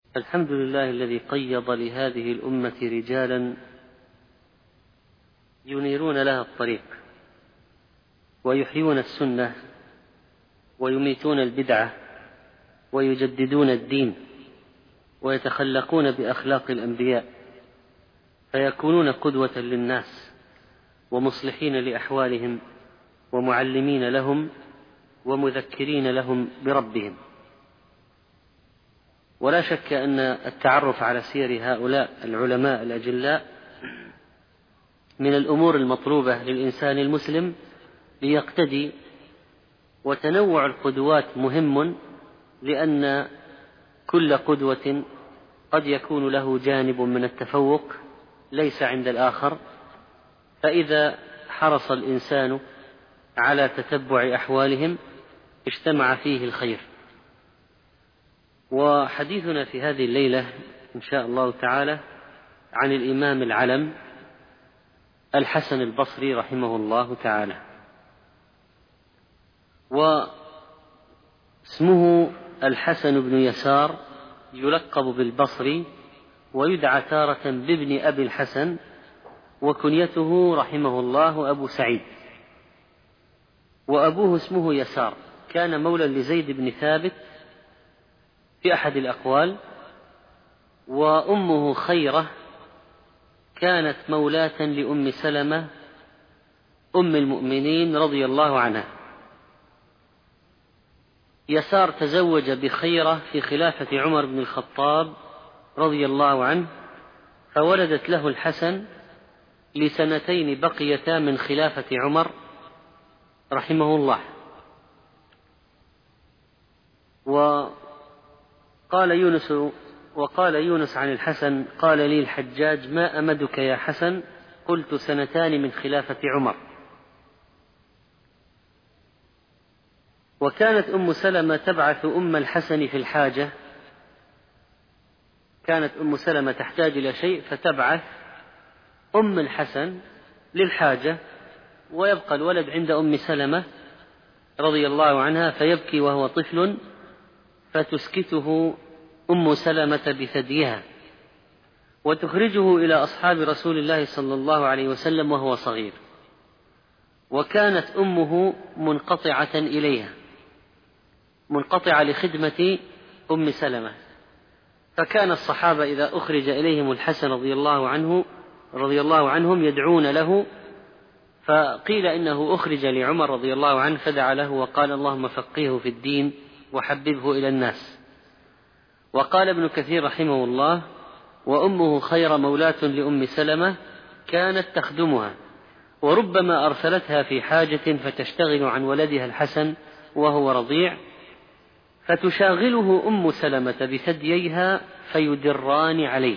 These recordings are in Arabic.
الحمد لله الذي قيض لهذه الأمة رجالا ينيرون لها الطريق ويحيون السنة ويميتون البدعة ويجددون الدين ويتخلقون بأخلاق الأنبياء فيكونون قدوة للناس ومصلحين لأحوالهم ومعلمين لهم ومذكرين لهم بربهم. ولا شك أن التعرف على سير هؤلاء العلماء الأجلاء من الأمور المطلوبة للإنسان المسلم ليقتدي، وتنوع القدوات مهم، لأن كل قدوة قد يكون له جانب من التفوق ليس عند الآخر، فإذا حرص الإنسان على تتبع أحوالهم اجتمع فيه الخير. وحديثنا في هذه الليلة إن شاء الله تعالى عن الإمام العلم الحسن البصري رحمه الله تعالى، واسمه الحسن بن يسار، يلقب بالبصري ويدعى تارة بابن أبي الحسن، وكنيته رحمه الله أبو سعيد. وأبوه اسمه يسار، كان مولى لزيد بن ثابت في أحد الأقوال، وأمه خيرة كانت مولاة لأم سلمة أم المؤمنين رضي الله عنها. يسار تزوج بخيرة في خلافة عمر بن الخطاب رضي الله عنه، فولدت له الحسن لسنتين بقيتا من خلافة عمر رحمه الله. وقال يونس عن الحسن: قال لي الحجاج: ما أمدك يا حسن؟ قلت: 2 من خلافة عمر. وكانت أم سلمة تبعث أم الحسن في الحاجة، كانت أم سلمة تحتاج إلى شيء فتبعث أم الحسن للحاجة، ويبقى الولد عند أم سلمة رضي الله عنها فيبكي وهو طفل، فتسكته أم سلمة بثديها وتخرجه إلى أصحاب رسول الله صلى الله عليه وسلم وهو صغير. وكانت أمه منقطعة إليها، منقطعة لخدمة أم سلمة، فكان الصحابة إذا أخرج إليهم الحسن رضي الله عنهم يدعون له، فقيل إنه أخرج لعمر رضي الله عنه فدعا له وقال: اللهم فقهه في الدين وحببه إلى الناس. وقال ابن كثير رحمه الله: وأمه خير مولاة لأم سلمة كانت تخدمها، وربما أرسلتها في حاجة فتشتغل عن ولدها الحسن وهو رضيع، فتشاغله أم سلمة بثدييها فيدران عليه.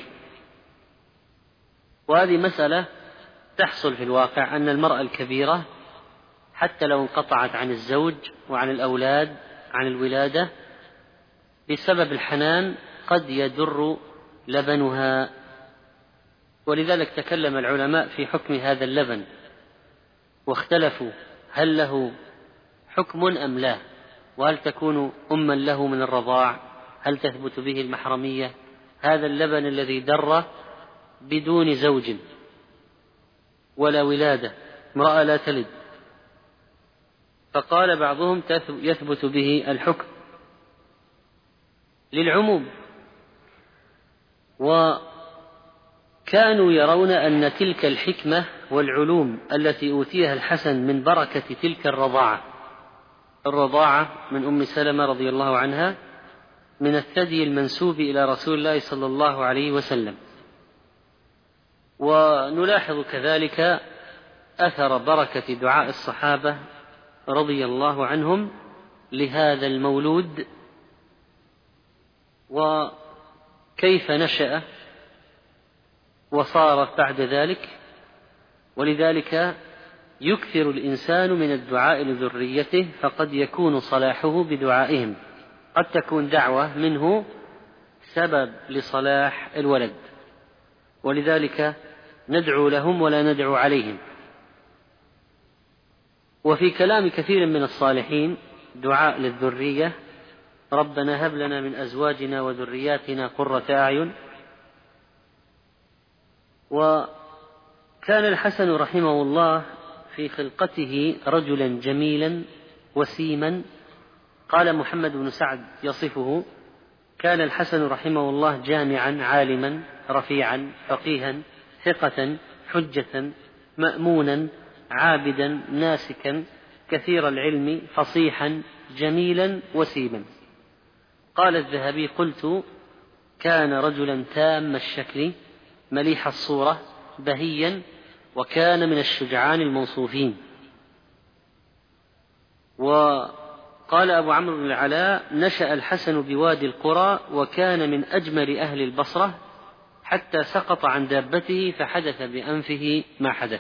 وهذه مسألة تحصل في الواقع، أن المرأة الكبيرة حتى لو انقطعت عن الزوج وعن الأولاد عن الولادة بسبب الحنان قد يدر لبنها. ولذلك تكلم العلماء في حكم هذا اللبن واختلفوا هل له حكم أم لا، وهل تكون أما له من الرضاع، هل تثبت به المحرمية، هذا اللبن الذي در بدون زوج ولا ولادة، امرأة لا تلد. فقال بعضهم يثبت به الحكم للعموم. وكانوا يرون أن تلك الحكمة والعلوم التي أوتيها الحسن من بركة تلك الرضاعة من أم سلمة رضي الله عنها من الثدي المنسوب إلى رسول الله صلى الله عليه وسلم. ونلاحظ كذلك أثر بركة دعاء الصحابة رضي الله عنهم لهذا المولود، وكيف نشأ وصار بعد ذلك. ولذلك يكثر الإنسان من الدعاء لذريته، فقد يكون صلاحه بدعائهم، قد تكون دعوة منه سبب لصلاح الولد، ولذلك ندعو لهم ولا ندعو عليهم. وفي كلام كثير من الصالحين دعاء للذرية ربنا هب لنا من أزواجنا وذرياتنا قرة أعين. وكان الحسن رحمه الله في خلقته رجلا جميلا وسيما. قال محمد بن سعد يصفه: كان الحسن رحمه الله جامعا عالما رفيعا فقيها ثقة حجة مأمونا عابدا ناسكا كثير العلم فصيحا جميلا وسيما. قال الذهبي: قلت: كان رجلا تام الشكل مليح الصورة بهيا، وكان من الشجعان الموصوفين. وقال أبو عمرو بن العلاء: نشأ الحسن بوادي القرى، وكان من أجمل أهل البصرة، حتى سقط عن دابته فحدث بأنفه ما حدث.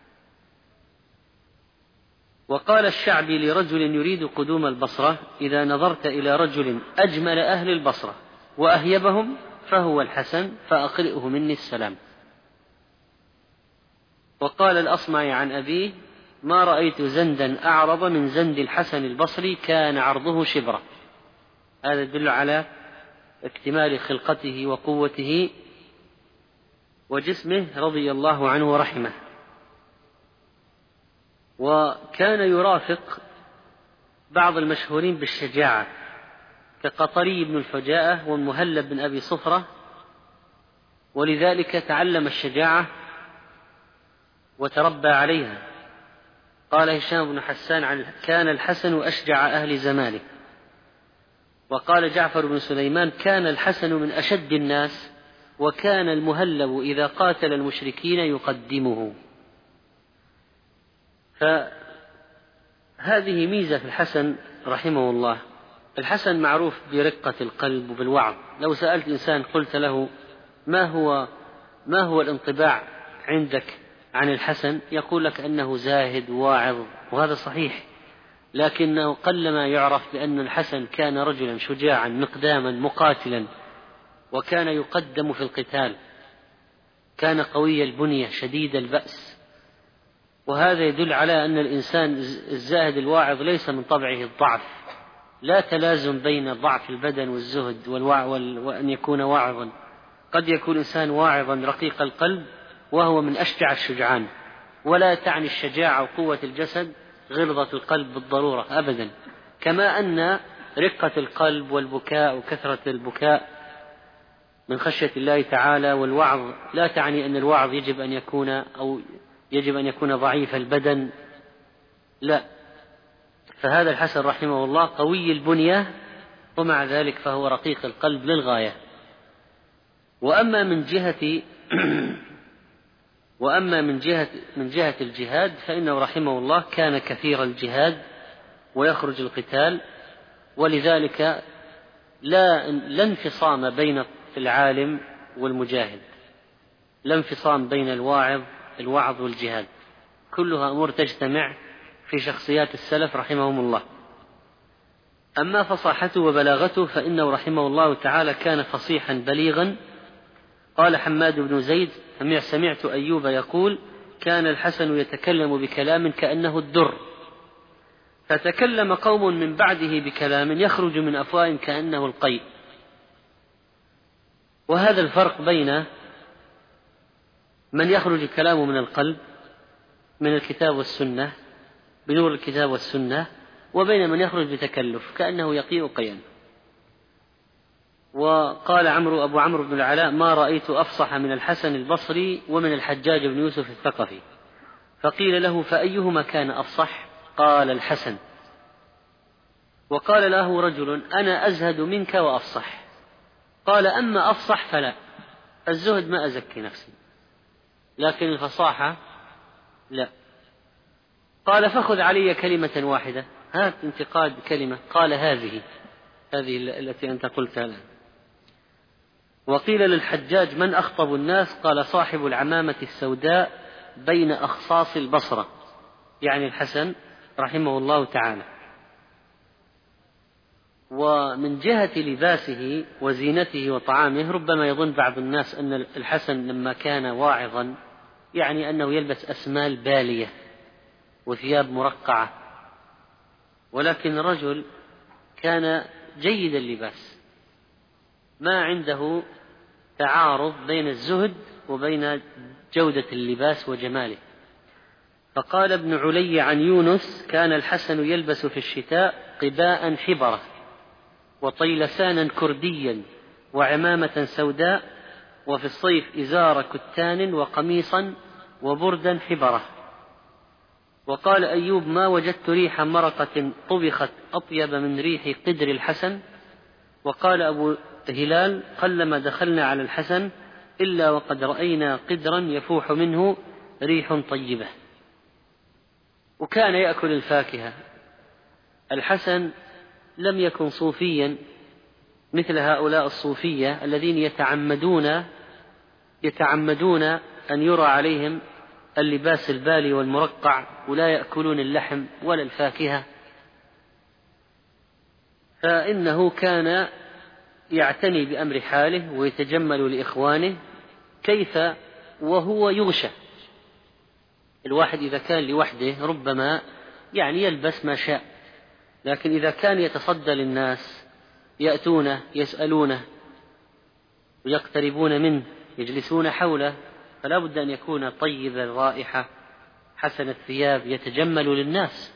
وقال الشعبي لرجل يريد قدوم البصرة: إذا نظرت إلى رجل أجمل أهل البصرة وأهيبهم فهو الحسن، فأقرئه مني السلام. وقال الأصمعي عن أبيه: ما رأيت زندا أعرض من زند الحسن البصري، كان عرضه شبرا. هذا يدل على اكتمال خلقته وقوته وجسمه رضي الله عنه ورحمه. وكان يرافق بعض المشهورين بالشجاعة كقطري بن الفجاءة والمهلب بن أبي صفرة، ولذلك تعلم الشجاعة وتربى عليها. قال هشام بن حسان: كان الحسن أشجع أهل زمانه. وقال جعفر بن سليمان: كان الحسن من أشد الناس، وكان المهلب إذا قاتل المشركين يقدمه. فهذه ميزة في الحسن رحمه الله. الحسن معروف برقة القلب وبالوعظ. لو سألت إنسان قلت له: ما هو الانطباع عندك عن الحسن؟ يقول لك أنه زاهد واعظ، وهذا صحيح، لكنه قلما يعرف بأن الحسن كان رجلا شجاعا مقداما مقاتلا، وكان يقدم في القتال، كان قوي البنية شديد البأس. وهذا يدل على أن الإنسان الزاهد الواعظ ليس من طبعه الضعف، لا تلازم بين ضعف البدن والزهد وأن يكون واعظا. قد يكون إنسان واعظا رقيق القلب وهو من أشجع الشجعان، ولا تعني الشجاعة وقوة الجسد غلظة القلب بالضرورة أبدا. كما أن رقة القلب والبكاء وكثرة البكاء من خشية الله تعالى والوعظ لا تعني أن الوعظ يجب أن يكون ضعيف البدن، لا. فهذا الحسن رحمه الله قوي البنية، ومع ذلك فهو رقيق القلب للغاية. وأما من جهة الجهاد فإنه رحمه الله كان كثير الجهاد ويخرج القتال، ولذلك لا انفصام بين العالم والمجاهد، لا انفصام بين الوعظ والجهاد، كلها أمور تجتمع في شخصيات السلف رحمهم الله. أما فصاحته وبلاغته فإنه رحمه الله تعالى كان فصيحا بليغا. قال حماد بن زيد: سمعت أيوب يقول: كان الحسن يتكلم بكلام كأنه الدر، فتكلم قوم من بعده بكلام يخرج من أفواههم كأنه القيء. وهذا الفرق بين من يخرج كلامه من القلب من الكتاب والسنة بنور الكتاب والسنة، وبين من يخرج بتكلف كأنه يقيء قيا. وقال أبو عمرو بن العلاء: ما رأيت أفصح من الحسن البصري ومن الحجاج بن يوسف الثقفي. فقيل له: فأيهما كان أفصح؟ قال: الحسن. وقال له رجل: أنا أزهد منك وأفصح. قال: أما أفصح فلا، الزهد ما أزكي نفسي، لكن الفصاحة لا. قال: فخذ علي كلمة واحدة، هات انتقاد كلمة. قال: هذه التي أنت قلتها الآن. وقيل للحجاج: من أخطب الناس؟ قال: صاحب العمامة السوداء بين أخصاص البصرة، يعني الحسن رحمه الله تعالى. ومن جهة لباسه وزينته وطعامه ربما يظن بعض الناس أن الحسن لما كان واعظا يعني أنه يلبس أسمال بالية وثياب مرقعة، ولكن الرجل كان جيد اللباس، ما عنده تعارض بين الزهد وبين جودة اللباس وجماله. فقال ابن علي عن يونس: كان الحسن يلبس في الشتاء قباء حبرة وطيلسانا كرديا وعمامة سوداء، وفي الصيف إزار كتان وقميصا وبردا حبرة. وقال أيوب: ما وجدت ريح مرقة طبخت أطيب من ريح قدر الحسن. وقال أبو هلال: قلما دخلنا على الحسن إلا وقد رأينا قدرا يفوح منه ريح طيبة. وكان يأكل الفاكهة. الحسن لم يكن صوفيا مثل هؤلاء الصوفية الذين يتعمدون أن يرى عليهم اللباس البالي والمرقع ولا يأكلون اللحم ولا الفاكهة، فإنه كان يعتني بأمر حاله ويتجمل لإخوانه كيف وهو يغشى. الواحد إذا كان لوحده ربما يلبس ما شاء، لكن إذا كان يتصدى للناس يأتونه يسألونه ويقتربون منه يجلسون حوله، فلا بد أن يكون طيب الرائحة حسن الثياب يتجمل للناس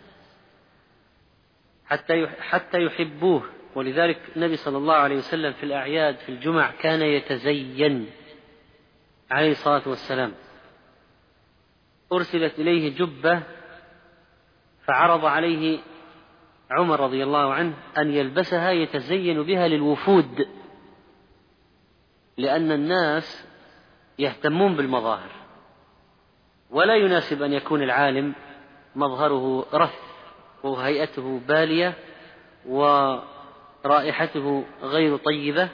حتى يحبوه. ولذلك النبي صلى الله عليه وسلم في الأعياد في الجمع كان يتزين عليه الصلاة والسلام. أرسلت إليه جبة فعرض عليه عمر رضي الله عنه أن يلبسها يتزين بها للوفود، لأن الناس يهتمون بالمظاهر، ولا يناسب أن يكون العالم مظهره رث وهيئته بالية ورائحته غير طيبة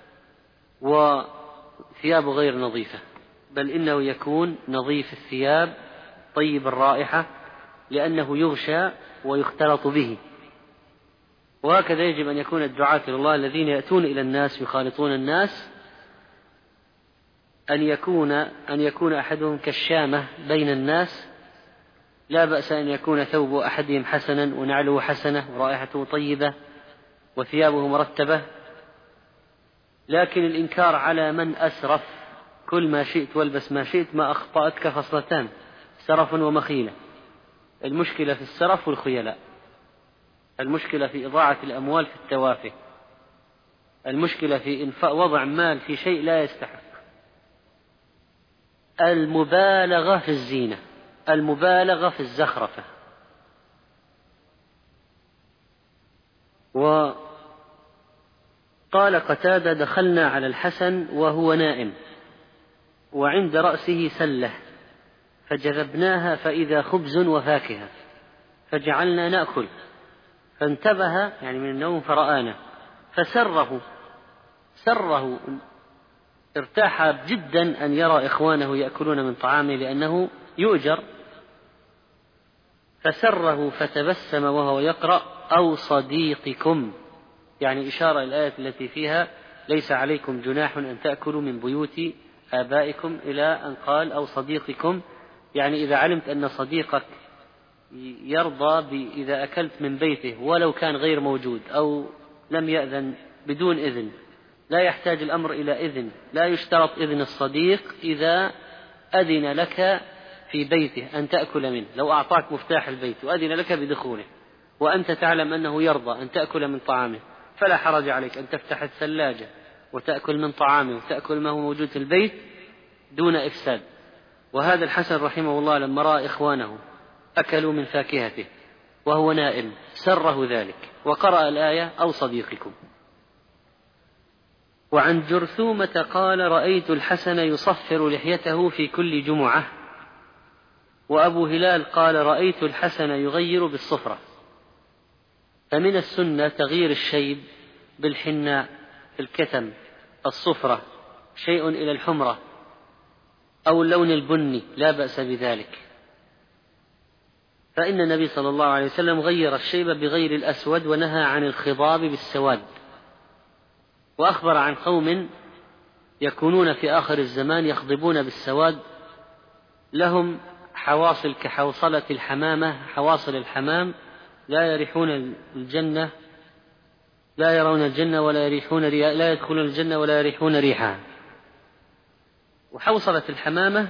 وثيابه غير نظيفة، بل إنه يكون نظيف الثياب طيب الرائحة لأنه يغشى ويختلط به. وهكذا يجب أن يكون الدعاة إلى الله الذين يأتون إلى الناس يخالطون الناس أن يكون أحدهم كالشامة بين الناس. لا بأس أن يكون ثوب أحدهم حسنا ونعله حسنة ورائحته طيبة وثيابه مرتبة، لكن الإنكار على من أسرف كل ما شئت والبس ما شئت ما أخطأتك خصلتان: سرف ومخيلة. المشكلة في السرف والخيلاء، المشكلة في إضاعة الأموال في التوافه، المشكلة في وضع مال في شيء لا يستحق، المبالغة في الزينة، المبالغة في الزخرفة. وقال قتادة: دخلنا على الحسن وهو نائم وعند رأسه سلة فجذبناها فإذا خبز وفاكهة فجعلنا نأكل، فانتبه من النوم فرآنا فسره ارتاح جدا أن يرى إخوانه يأكلون من طعامه لأنه يؤجر، فسره فتبسم وهو يقرأ: أو صديقكم، إشارة الآية التي فيها: ليس عليكم جناح أن تأكلوا من بيوت آبائكم، إلى أن قال: أو صديقكم، إذا علمت أن صديقك يرضى إذا أكلت من بيته ولو كان غير موجود أو لم يأذن بدون إذن، لا يحتاج الأمر إلى إذن، لا يشترط إذن الصديق إذا أذن لك في بيته أن تأكل منه. لو أعطاك مفتاح البيت وأذن لك بدخوله وأنت تعلم أنه يرضى أن تأكل من طعامه، فلا حرج عليك أن تفتح الثلاجة وتأكل من طعامه وتأكل ما هو موجود في البيت دون إفساد. وهذا الحسن رحمه الله لما رأى إخوانه أكلوا من فاكهته وهو نائم سره ذلك وقرأ الآية: أو صديقكم. وعن جرثومة قال: رأيت الحسن يصفر لحيته في كل جمعة. وأبو هلال قال: رأيت الحسن يغير بالصفرة. فمن السنة تغيير الشيب بالحناء، الكتم، الصفرة، شيء إلى الحمرة أو اللون البني، لا بأس بذلك، فإن النبي صلى الله عليه وسلم غير الشيب بغير الأسود ونهى عن الخضاب بالسواد. وأخبر عن قوم يكونون في آخر الزمان يخضبون بالسواد، لهم حواصل كحوصلة الحمامة، حواصل الحمام، لا يريحون الجنة لا يرون الجنة ولا يريحون لا يدخلون الجنة ولا يريحون ريحها. وحوصلة الحمامة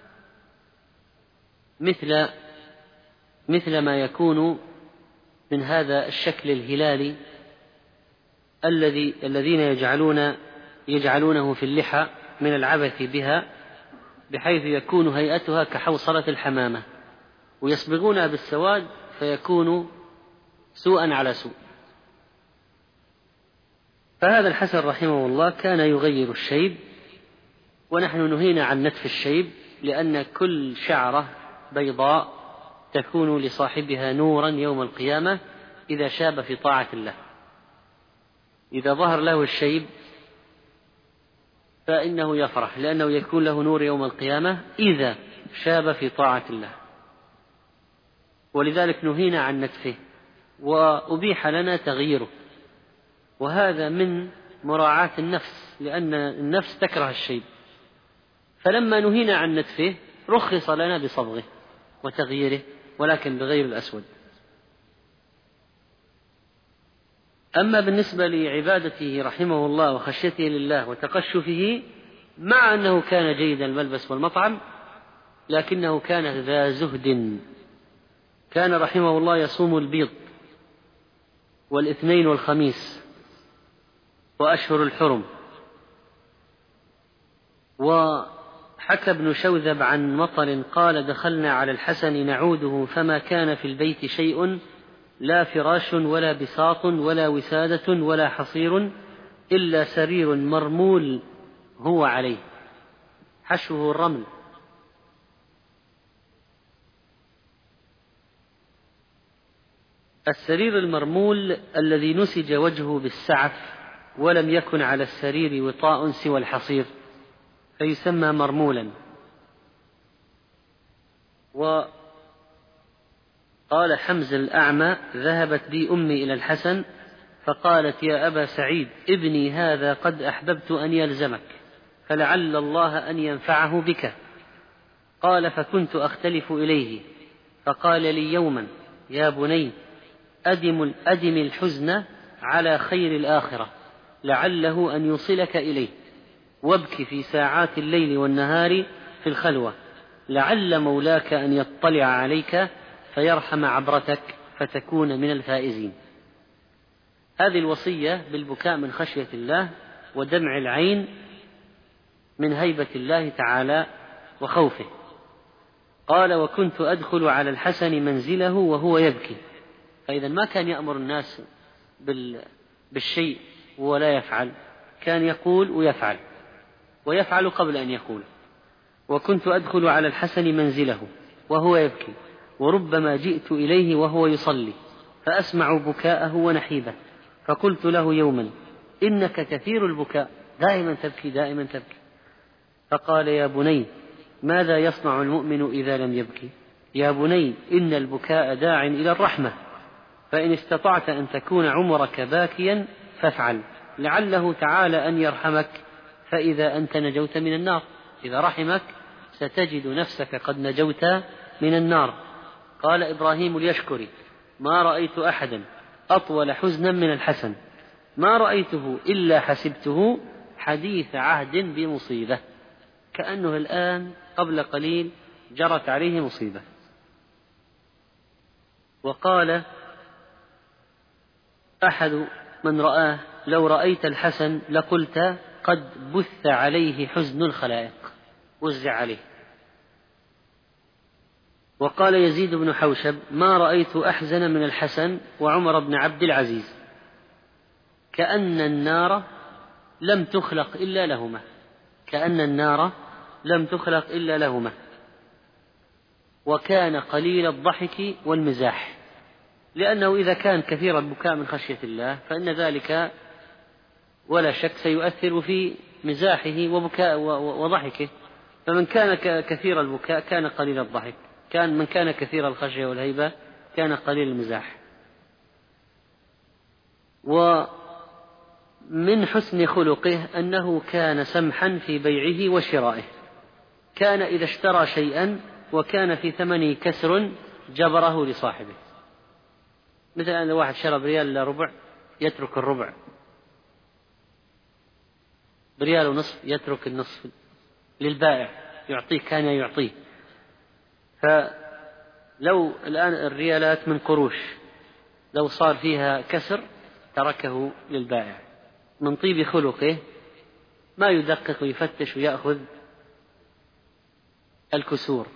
مثل ما يكون من هذا الشكل الهلالي الذين يجعلونه في اللحى من العبث بها، بحيث يكون هيئتها كحوصلة الحمامة، ويصبغونها بالسواد فيكون سوءا على سوء. فهذا الحسن رحمه الله كان يغير الشيب، ونحن نهينا عن نتف الشيب، لأن كل شعرة بيضاء تكون لصاحبها نورا يوم القيامة إذا شاب في طاعة الله. إذا ظهر له الشيب فإنه يفرح، لأنه يكون له نور يوم القيامة إذا شاب في طاعة الله، ولذلك نهينا عن نتفه وأبيح لنا تغييره. وهذا من مراعاة النفس، لأن النفس تكره الشيب، فلما نهينا عن نتفه رخص لنا بصبغه وتغييره، ولكن بغير الأسود. أما بالنسبة لعبادته رحمه الله وخشيته لله وتقشفه، مع أنه كان جيد الملبس والمطعم، لكنه كان ذا زهد. كان رحمه الله يصوم البيض والاثنين والخميس وأشهر الحرم. وحكى ابن شوذب عن مطر قال: دخلنا على الحسن نعوده فما كان في البيت شيء، لا فراش ولا بساط ولا وسادة ولا حصير، إلا سرير مرمول هو عليه، حشوه الرمل. السرير المرمول الذي نسج وجهه بالسعف، ولم يكن على السرير وطاء سوى الحصير، فيسمى مرمولا. وقال حمزة الأعمى: ذهبت بي أمي إلى الحسن فقالت: يا أبا سعيد، ابني هذا قد أحببت أن يلزمك، فلعل الله أن ينفعه بك. قال: فكنت أختلف إليه، فقال لي يوما: يا بني، أدم الحزن على خير الآخرة، لعله أن يوصلك إليه، وابك في ساعات الليل والنهار في الخلوة، لعل مولاك أن يطلع عليك فيرحم عبرتك فتكون من الفائزين. هذه الوصية بالبكاء من خشية الله ودمع العين من هيبة الله تعالى وخوفه. قال: وكنت أدخل على الحسن منزله وهو يبكي. فإذا ما كان يأمر الناس بالشيء ولا يفعل، كان يقول ويفعل، ويفعل قبل أن يقول. وكنت أدخل على الحسن منزله وهو يبكي، وربما جئت إليه وهو يصلي فأسمع بكاءه ونحيبه، فقلت له يوما: إنك كثير البكاء، دائما تبكي دائما تبكي. فقال: يا بني، ماذا يصنع المؤمن إذا لم يبكي؟ يا بني، إن البكاء داع إلى الرحمة، فإن استطعت أن تكون عمرك باكيا فافعل، لعله تعالى أن يرحمك، فإذا أنت نجوت من النار. إذا رحمك ستجد نفسك قد نجوت من النار. قال إبراهيم اليشكري: ما رأيت أحدا أطول حزنا من الحسن، ما رأيته إلا حسبته حديث عهد بمصيبة، كأنه الآن قبل قليل جرت عليه مصيبة. وقال أحد من رآه: لو رأيت الحسن لقلت قد بث عليه حزن الخلائق، وزع عليه. وقال يزيد بن حوشب: ما رأيت أحزن من الحسن وعمر بن عبد العزيز، كأن النار لم تخلق إلا لهما، كأن النار لم تخلق إلا لهما. وكان قليل الضحك والمزاح، لأنه إذا كان كثير البكاء من خشية الله فإن ذلك ولا شك سيؤثر في مزاحه وبكاء وضحكه. فمن كان كثير البكاء كان قليل الضحك، من كان كثير الخشية والهيبة كان قليل المزاح. ومن حسن خلقه أنه كان سمحا في بيعه وشرائه، كان إذا اشترى شيئا وكان في ثمنه كسر جبره لصاحبه. مثل أن واحد شرى بريال إلا ربع يترك الربع، بريال ونصف يترك النصف للبائع يعطيه، كان يعطيه. فلو الآن الريالات من قروش، لو صار فيها كسر تركه للبائع من طيب خلقه، ما يدقق ويفتش ويأخذ الكسور.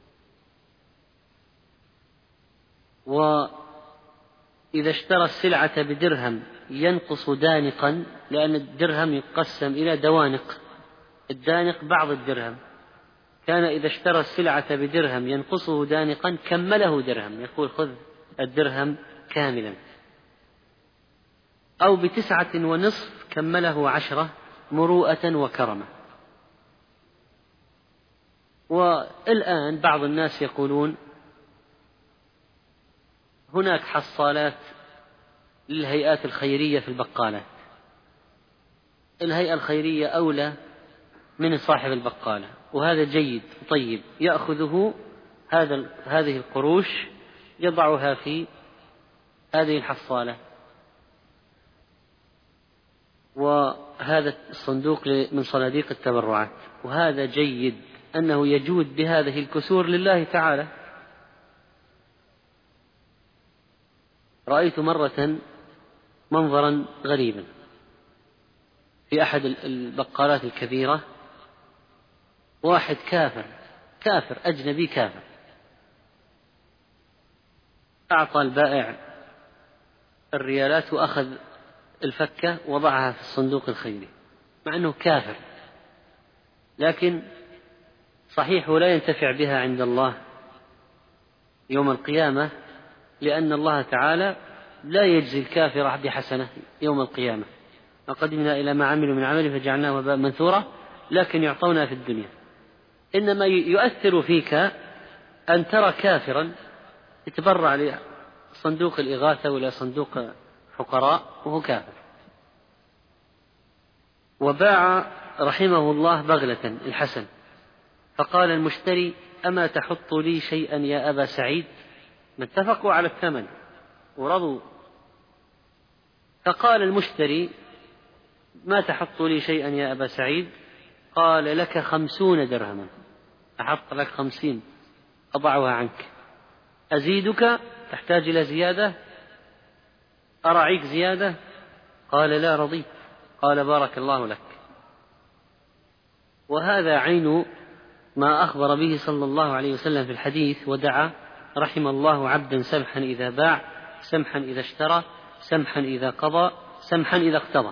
وإذا اشترى السلعة بدرهم ينقص دانقا، لأن الدرهم يقسم إلى دوانق، الدانق بعض الدرهم، كان إذا اشترى السلعة بدرهم ينقصه دانقا كمله درهم، يقول خذ الدرهم كاملا، أو ب9.5 كمله 10 مروءة وكرمة. والآن بعض الناس يقولون هناك حصالات للهيئات الخيرية في البقالات، الهيئة الخيرية أولى من صاحب البقالة، وهذا جيد طيب، يأخذه هذه القروش يضعها في هذه الحصالة، وهذا الصندوق من صناديق التبرعات، وهذا جيد أنه يجود بهذه الكسور لله تعالى. رأيت مرة منظرا غريبا في أحد البقالات الكبيرة، واحد كافر أجنبي كافر أعطى البائع الريالات وأخذ الفكة وضعها في الصندوق الخيري، مع أنه كافر، لكن صحيح ولا ينتفع بها عند الله يوم القيامة، لأن الله تعالى لا يجزي الكافر بحسنة يوم القيامة، وقدمنا إلى ما عملوا من عمل فجعلناه هباء منثورا، لكن يعطونا في الدنيا. إنما يؤثر فيك أن ترى كافرا يتبرع لصندوق الإغاثة ولا صندوق فقراء وهو كافر. وباع رحمه الله بغلة الحسن، فقال المشتري أما تحط لي شيئا يا أبا سعيد؟ ما اتفقوا على الثمن ورضوا، فقال المشتري ما تحط لي شيئا يا أبا سعيد؟ قال لك 50 درهما، أحط لك 50 أضعها عنك، أزيدك؟ تحتاج إلى زيادة؟ أرعيك زيادة؟ قال لا رضيت. قال بارك الله لك. وهذا عين ما أخبر به صلى الله عليه وسلم في الحديث: ودعا رحم الله عبدا سمحا إذا باع، سمحا إذا اشترى، سمحا إذا قضى، سمحا إذا اقتضى.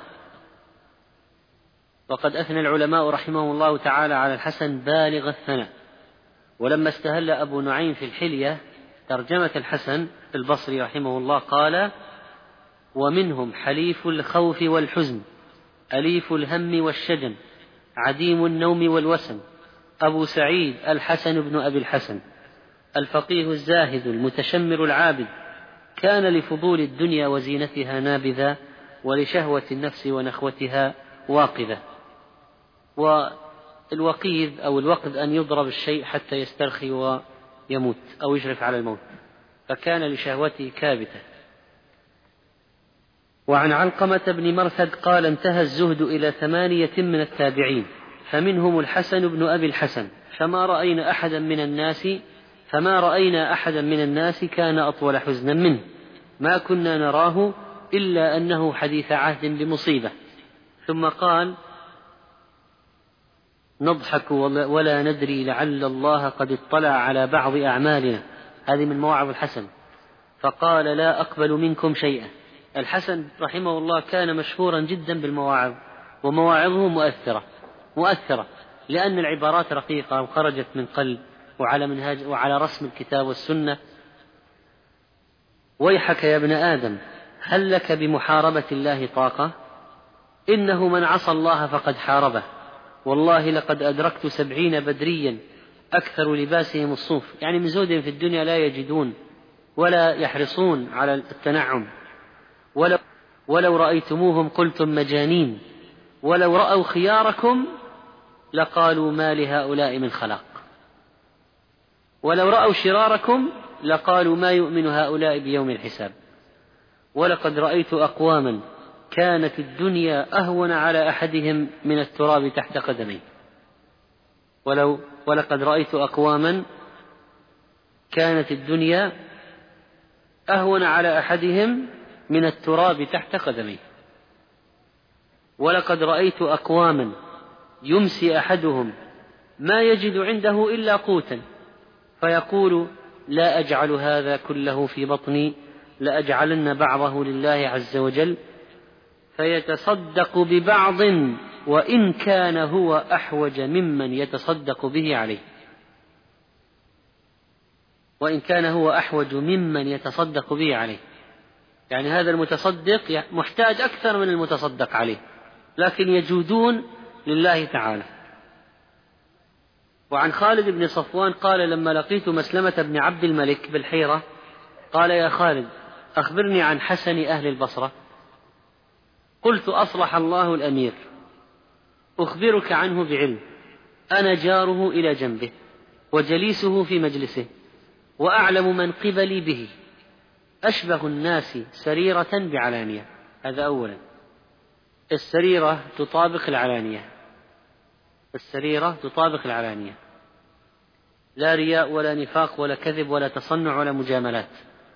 وقد أثنى العلماء رحمهم الله تعالى على الحسن بالغ الثناء. ولما استهل أبو نعيم في الحلية ترجمة الحسن البصري رحمه الله قال: ومنهم حليف الخوف والحزن، أليف الهم والشجن، عديم النوم والوسن، أبو سعيد الحسن بن أبي الحسن، الفقيه الزاهد المتشمر العابد، كان لفضول الدنيا وزينتها نابذا، ولشهوة النفس ونخوتها واقذة. والوقيذ أو الوقذ أن يضرب الشيء حتى يسترخي ويموت أو يشرف على الموت، فكان لشهوته كابتة. وعن علقمة بن مرثد قال: انتهى الزهد إلى 8 من التابعين، فمنهم الحسن بن أبي الحسن، فما رأينا أحدا من الناس كان أطول حزنا منه، ما كنا نراه إلا أنه حديث عهد بمصيبة. ثم قال: نضحك ولا ندري لعل الله قد اطلع على بعض أعمالنا. هذه من مواعظ الحسن. فقال: لا أقبل منكم شيئا. الحسن رحمه الله كان مشهورا جدا بالمواعظ، ومواعظه مؤثرة لأن العبارات رقيقة وخرجت من قلب وعلى رسم الكتاب والسنة. ويحك يا ابن آدم، هل لك بمحاربة الله طاقة؟ إنه من عصى الله فقد حاربه، والله لقد أدركت 70 بدريا أكثر لباسهم الصوف، يعني من زهدهم في الدنيا لا يجدون ولا يحرصون على التنعم. ولو رأيتموهم قلتم مجانين، ولو رأوا خياركم لقالوا ما لهؤلاء من خلاق، ولو رأوا شراركم لقالوا ما يؤمن هؤلاء بيوم الحساب. ولقد رأيت أقواما كانت الدنيا أهون على أحدهم من التراب تحت قدميه. ولقد رأيت أقواما كانت الدنيا أهون على أحدهم من التراب تحت قدميه. ولقد رأيت أقواما يمسي أحدهم ما يجد عنده إلا قوتا فيقول لا أجعل هذا كله في بطني لأجعلن بعضه لله عز وجل فيتصدق ببعض وإن كان هو أحوج ممن يتصدق به عليه. وإن كان هو أحوج ممن يتصدق به عليه، يعني هذا المتصدق محتاج أكثر من المتصدق عليه، لكن يجودون لله تعالى. وعن خالد بن صفوان قال لما لقيت مسلمة بن عبد الملك بالحيرة قال يا خالد أخبرني عن حسن أهل البصرة. قلت أصلح الله الأمير، أخبرك عنه بعلم، أنا جاره إلى جنبه وجليسه في مجلسه وأعلم من قبلي به، أشبه الناس سريرة بعلانية. هذا أولا، السريرة تطابق العلانية، السريرة تطابق العلانية، لا رياء ولا نفاق ولا كذب ولا تصنع ولا مجاملات.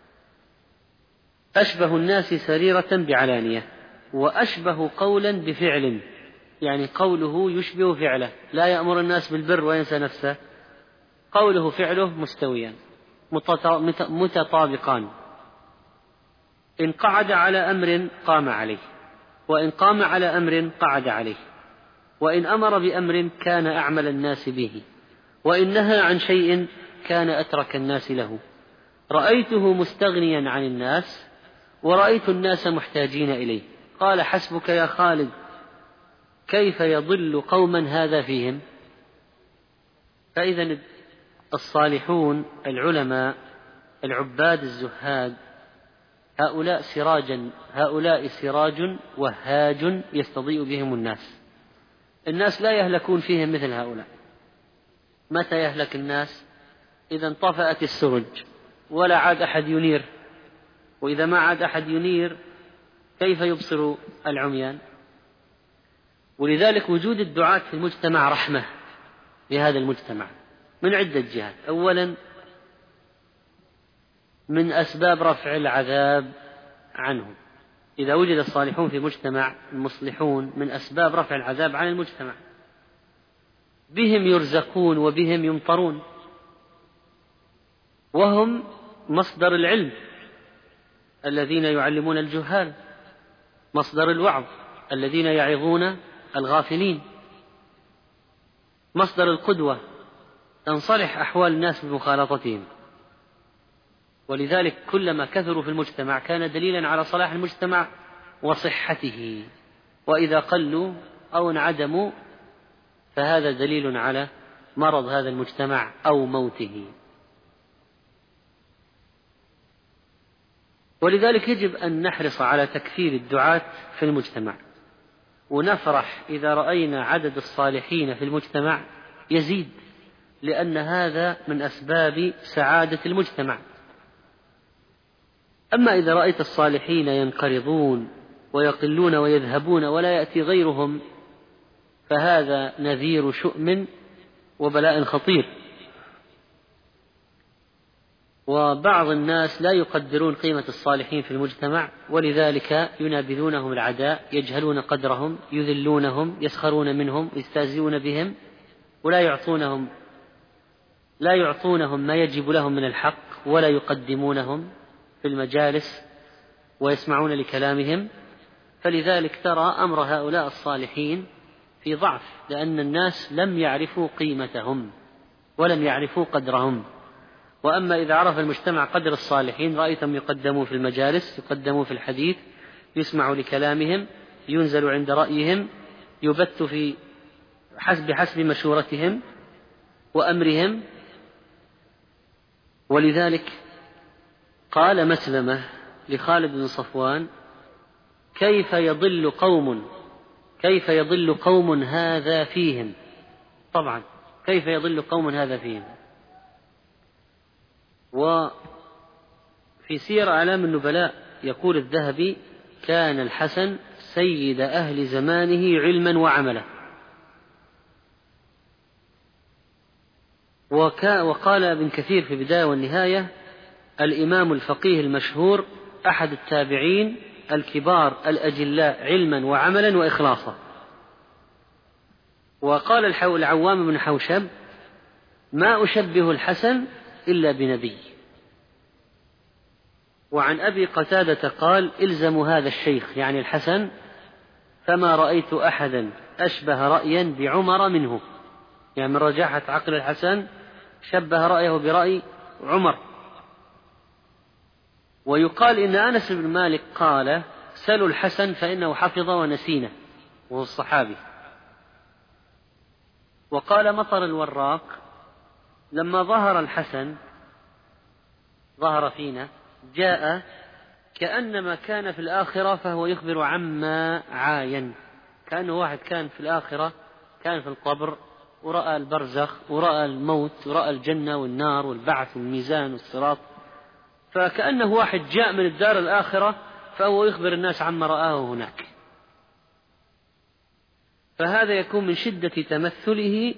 أشبه الناس سريرة بعلانية، وأشبه قولا بفعل، يعني قوله يشبه فعله، لا يأمر الناس بالبر وينسى نفسه، قوله فعله مستويان متطابقان. إن قعد على أمر قام عليه، وإن قام على أمر قعد عليه، وإن أمر بأمر كان أعمل الناس به، وإن نهى عن شيء كان أترك الناس له. رأيته مستغنيا عن الناس ورأيت الناس محتاجين إليه. قال حسبك يا خالد، كيف يضل قوما هذا فيهم. فإذا الصالحون العلماء العباد الزهاد هؤلاء سراج وهاج يستضيء بهم الناس. الناس لا يهلكون فيهم مثل هؤلاء. متى يهلك الناس؟ إذا انطفأت السرج ولا عاد أحد ينير، وإذا ما عاد أحد ينير كيف يبصر العميان؟ ولذلك وجود الدعاة في المجتمع رحمة لهذا المجتمع من عدة جهات. أولا من أسباب رفع العذاب عنهم، إذا وجد الصالحون في مجتمع المصلحون من أسباب رفع العذاب عن المجتمع، بهم يرزقون وبهم يمطرون، وهم مصدر العلم الذين يعلمون الجهال، مصدر الوعظ الذين يعظون الغافلين، مصدر القدوة تنصلح أحوال الناس بمخالطتهم. ولذلك كلما كثروا في المجتمع كان دليلا على صلاح المجتمع وصحته، وإذا قلوا أو انعدموا فهذا دليل على مرض هذا المجتمع أو موته. ولذلك يجب أن نحرص على تكثير الدعاة في المجتمع، ونفرح إذا رأينا عدد الصالحين في المجتمع يزيد، لأن هذا من أسباب سعادة المجتمع. أما إذا رأيت الصالحين ينقرضون ويقلون ويذهبون ولا يأتي غيرهم فهذا نذير شؤم وبلاء خطير. وبعض الناس لا يقدرون قيمة الصالحين في المجتمع، ولذلك ينابذونهم العداء، يجهلون قدرهم، يذلونهم، يسخرون منهم، يستهزئون بهم، ولا يعطونهم ما يجب لهم من الحق، ولا يقدمونهم في المجالس ويسمعون لكلامهم. فلذلك ترى أمر هؤلاء الصالحين في ضعف، لأن الناس لم يعرفوا قيمتهم ولم يعرفوا قدرهم. وأما إذا عرف المجتمع قدر الصالحين رأيتهم يقدموا في المجالس، يقدموا في الحديث، يسمع لكلامهم، ينزل عند رأيهم، يبت في بحسب مشورتهم وأمرهم. ولذلك قال مسلمة لخالد بن صفوان: كيف يضل قوم هذا فيهم. طبعا كيف يضل قوم هذا فيهم. وفي سير أعلام النبلاء يقول الذهبي: كان الحسن سيد أهل زمانه علما وعملا. وقال ابن كثير في البداية والنهاية: الإمام الفقيه المشهور، أحد التابعين الكبار الأجلاء علما وعملا وإخلاصا. وقال العوام بن حوشب: ما أشبه الحسن إلا بنبي. وعن أبي قتادة قال: إلزموا هذا الشيخ، يعني الحسن، فما رأيت أحدا أشبه رأيا بعمر منه. يعني من رجاحة عقل الحسن شبه رأيه برأي عمر. ويقال إن أنس بن مالك قال: سلوا الحسن فإنه حفظ ونسينا، وهو الصحابي. وقال مطر الوراق: لما ظهر الحسن ظهر فينا جاء كأنما كان في الآخرة فهو يخبر عما عاين. كأنه واحد كان في الآخرة، كان في القبر ورأى البرزخ ورأى الموت ورأى الجنة والنار والبعث والميزان والصراط، فكأنه واحد جاء من الدار الآخرة فهو يخبر الناس عما رآه هناك. فهذا يكون من شدة تمثله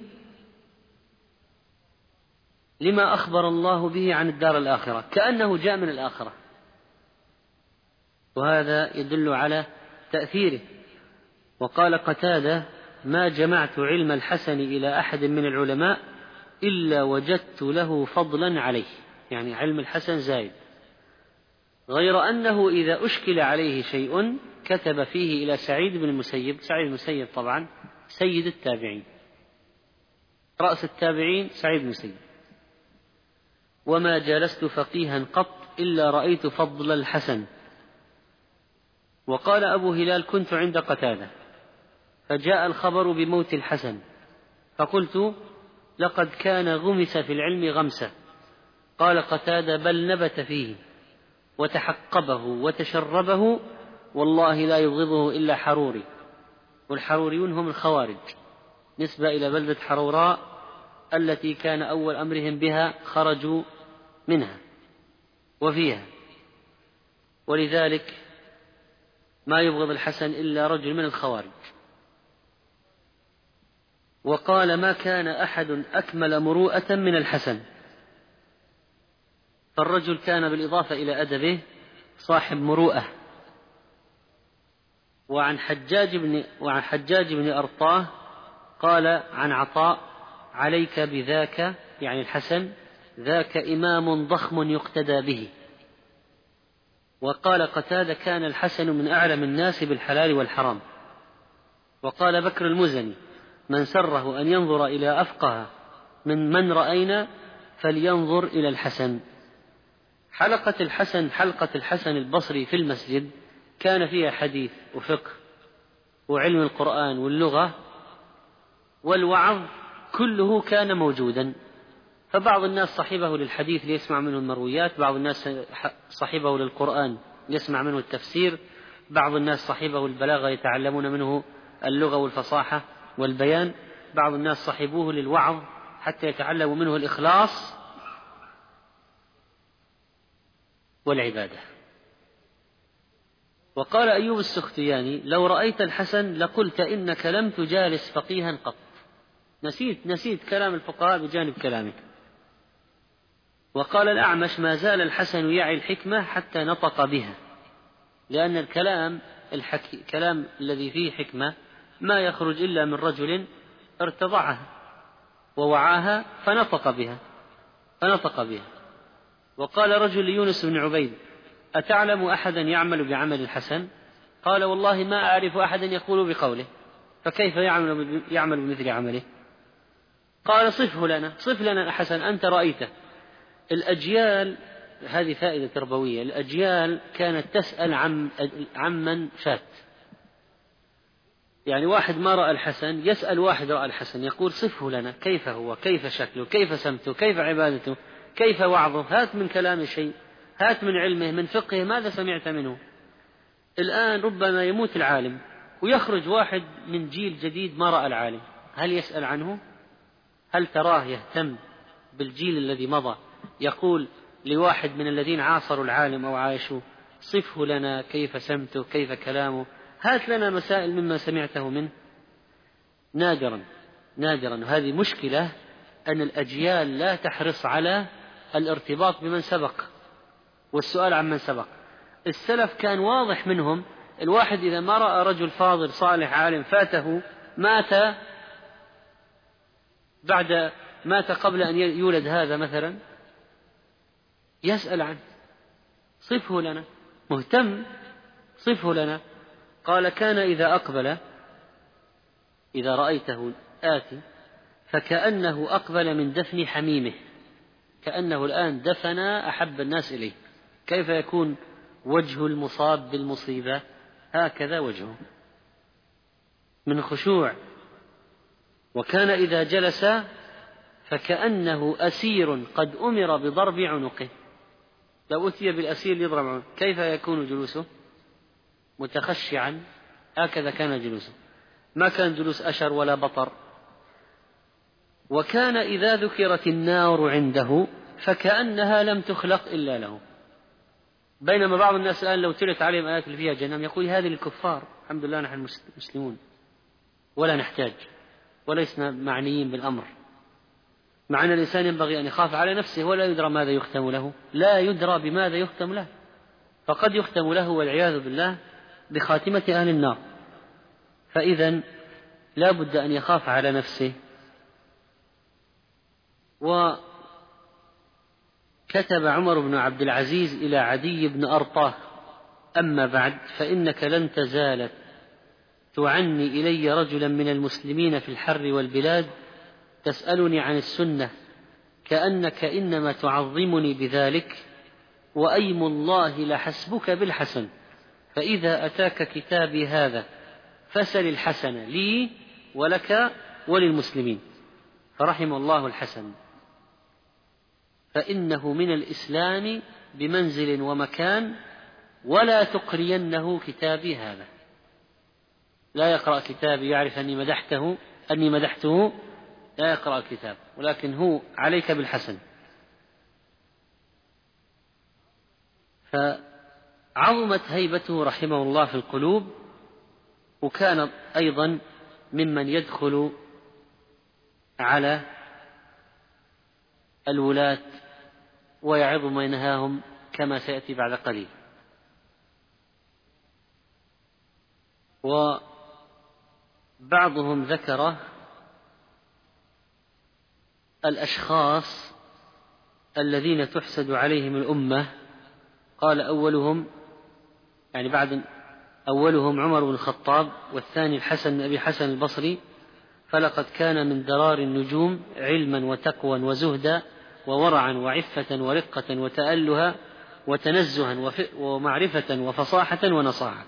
لما أخبر الله به عن الدار الآخرة، كأنه جاء من الآخرة، وهذا يدل على تأثيره. وقال قتادة: ما جمعت علم الحسن إلى أحد من العلماء إلا وجدت له فضلا عليه. يعني علم الحسن زايد، غير أنه إذا أشكل عليه شيء كتب فيه إلى سعيد بن المسيب. سعيد بن المسيب طبعا سيد التابعين، رأس التابعين سعيد بن المسيب: وما جلست فقيها قط إلا رأيت فضل الحسن. وقال أبو هلال: كنت عند قتادة فجاء الخبر بموت الحسن، فقلت: لقد كان غمس في العلم غمسة. قال قتادة: بل نبت فيه وتحقبه وتشربه، والله لا يبغضه إلا حروري. والحروريون هم الخوارج، نسبة إلى بلدة حروراء التي كان أول أمرهم بها خرجوا منها وفيها، ولذلك ما يبغض الحسن إلا رجل من الخوارج. وقال: ما كان أحد أكمل مروءة من الحسن. فالرجل كان بالإضافة إلى أدبه صاحب مروءة. وعن حجاج بن أرطاه قال عن عطاء: عليك بذاك، يعني الحسن، ذاك إمام ضخم يقتدى به. وقال قتادة: كان الحسن من أعلم الناس بالحلال والحرام. وقال بكر المزني: من سره أن ينظر إلى أفقه من رأينا فلينظر إلى الحسن. حلقة الحسن البصري في المسجد كان فيها حديث وفقه وعلم القرآن واللغة والوعظ، كله كان موجودا. فبعض الناس صحبه للحديث ليسمع منه المرويات، بعض الناس صحبه للقرآن ليسمع منه التفسير، بعض الناس صحبه البلاغة يتعلمون منه اللغة والفصاحة والبيان، بعض الناس صحبوه للوعظ حتى يتعلموا منه الإخلاص والعبادة. وقال أيوب السختياني: لو رأيت الحسن لقلت إنك لم تجالس فقيها قط. نسيت كلام الفقهاء بجانب كلامه. وقال الأعمش: ما زال الحسن يعي الحكمة حتى نطق بها، لأن الكلام الذي فيه حكمة ما يخرج إلا من رجل ارتضعها ووعاها فنطق بها. وقال رجل ليونس بن عبيد: أتعلم أحدا يعمل بعمل الحسن؟ قال: والله ما أعرف أحدا يقول بقوله، فكيف يعمل بمثل عمله؟ قال: صف لنا الحسن أنت رأيته. الأجيال، هذه فائدة تربوية، الأجيال كانت تسأل عمن فات. يعني واحد ما رأى الحسن يسأل واحد رأى الحسن، يقول: صفه لنا، كيف هو، كيف شكله، كيف سمته، كيف عبادته، كيف وعظه، هات من كلام شيء، هات من علمه، من فقهه، ماذا سمعت منه. الآن ربما يموت العالم ويخرج واحد من جيل جديد ما رأى العالم، هل يسأل عنه؟ هل تراه يهتم بالجيل الذي مضى يقول لواحد من الذين عاصروا العالم أو عايشوا: صفه لنا، كيف سمته، كيف كلامه، هات لنا مسائل مما سمعته منه. نادرا نادرا. وهذه مشكلة أن الأجيال لا تحرص على الارتباط بمن سبق والسؤال عن من سبق. السلف كان واضح منهم، الواحد إذا ما رأى رجل فاضل صالح عالم فاته، مات قبل أن يولد هذا مثلا، يسأل عنه، صفه لنا، مهتم، صفه لنا. قال: كان إذا أقبل، إذا رأيته آتي، فكأنه أقبل من دفن حميمه، كأنه الآن دفن أحب الناس إليه. كيف يكون وجه المصاب بالمصيبة؟ هكذا وجهه من خشوع. وكان إذا جلس فكأنه أسير قد أمر بضرب عنقه. لو أتي بالأسير يضرب عنقه كيف يكون جلوسه؟ متخشعا. هكذا كان جلوسه، ما كان جلوس أشر ولا بطر. وكان إذا ذكرت النار عنده فكأنها لم تخلق إلا له. بينما بعض الناس الآن لو تلت عليهم آيات اللي فيها جهنم يقول: هذه الكفار، الحمد لله نحن مسلمون ولا نحتاج ولسنا معنيين بالأمر. مع أن الإنسان ينبغي أن يخاف على نفسه، ولا يدرى ماذا يختم له، لا يدرى بماذا يختم له، فقد يختم له والعياذ بالله بخاتمة أهل النار. فإذا لا بد أن يخاف على نفسه. وكتب عمر بن عبد العزيز إلى عدي بن أرطاه: أما بعد، فإنك لن تزال تعني إلي رجلا من المسلمين في الحر والبلاد تسألني عن السنة، كأنك إنما تعظمني بذلك، وأيم الله لحسبك بالحسن، فإذا أتاك كتابي هذا فسل الحسن لي ولك وللمسلمين. فرحم الله الحسن، فإنه من الإسلام بمنزل ومكان، ولا تقرينه كتابي هذا. لا يقرأ كتابي يعرف أني مدحته، لا يقرأ الكتاب، ولكن هو عليك بالحسن. فعظمت هيبته رحمه الله في القلوب. وكان أيضا ممن يدخل على الولاة ويعظ ما ينهاهم كما سيأتي بعد قليل. وبعضهم ذكر الأشخاص الذين تحسد عليهم الأمة. قال: أولهم عمر بن الخطاب، والثاني الحسن بن أبي حسن البصري، فلقد كان من درار النجوم علما وتقوى وزهدا وورعا وعفة ورقة وتألها وتنزها ومعرفة وفصاحة ونصاحة.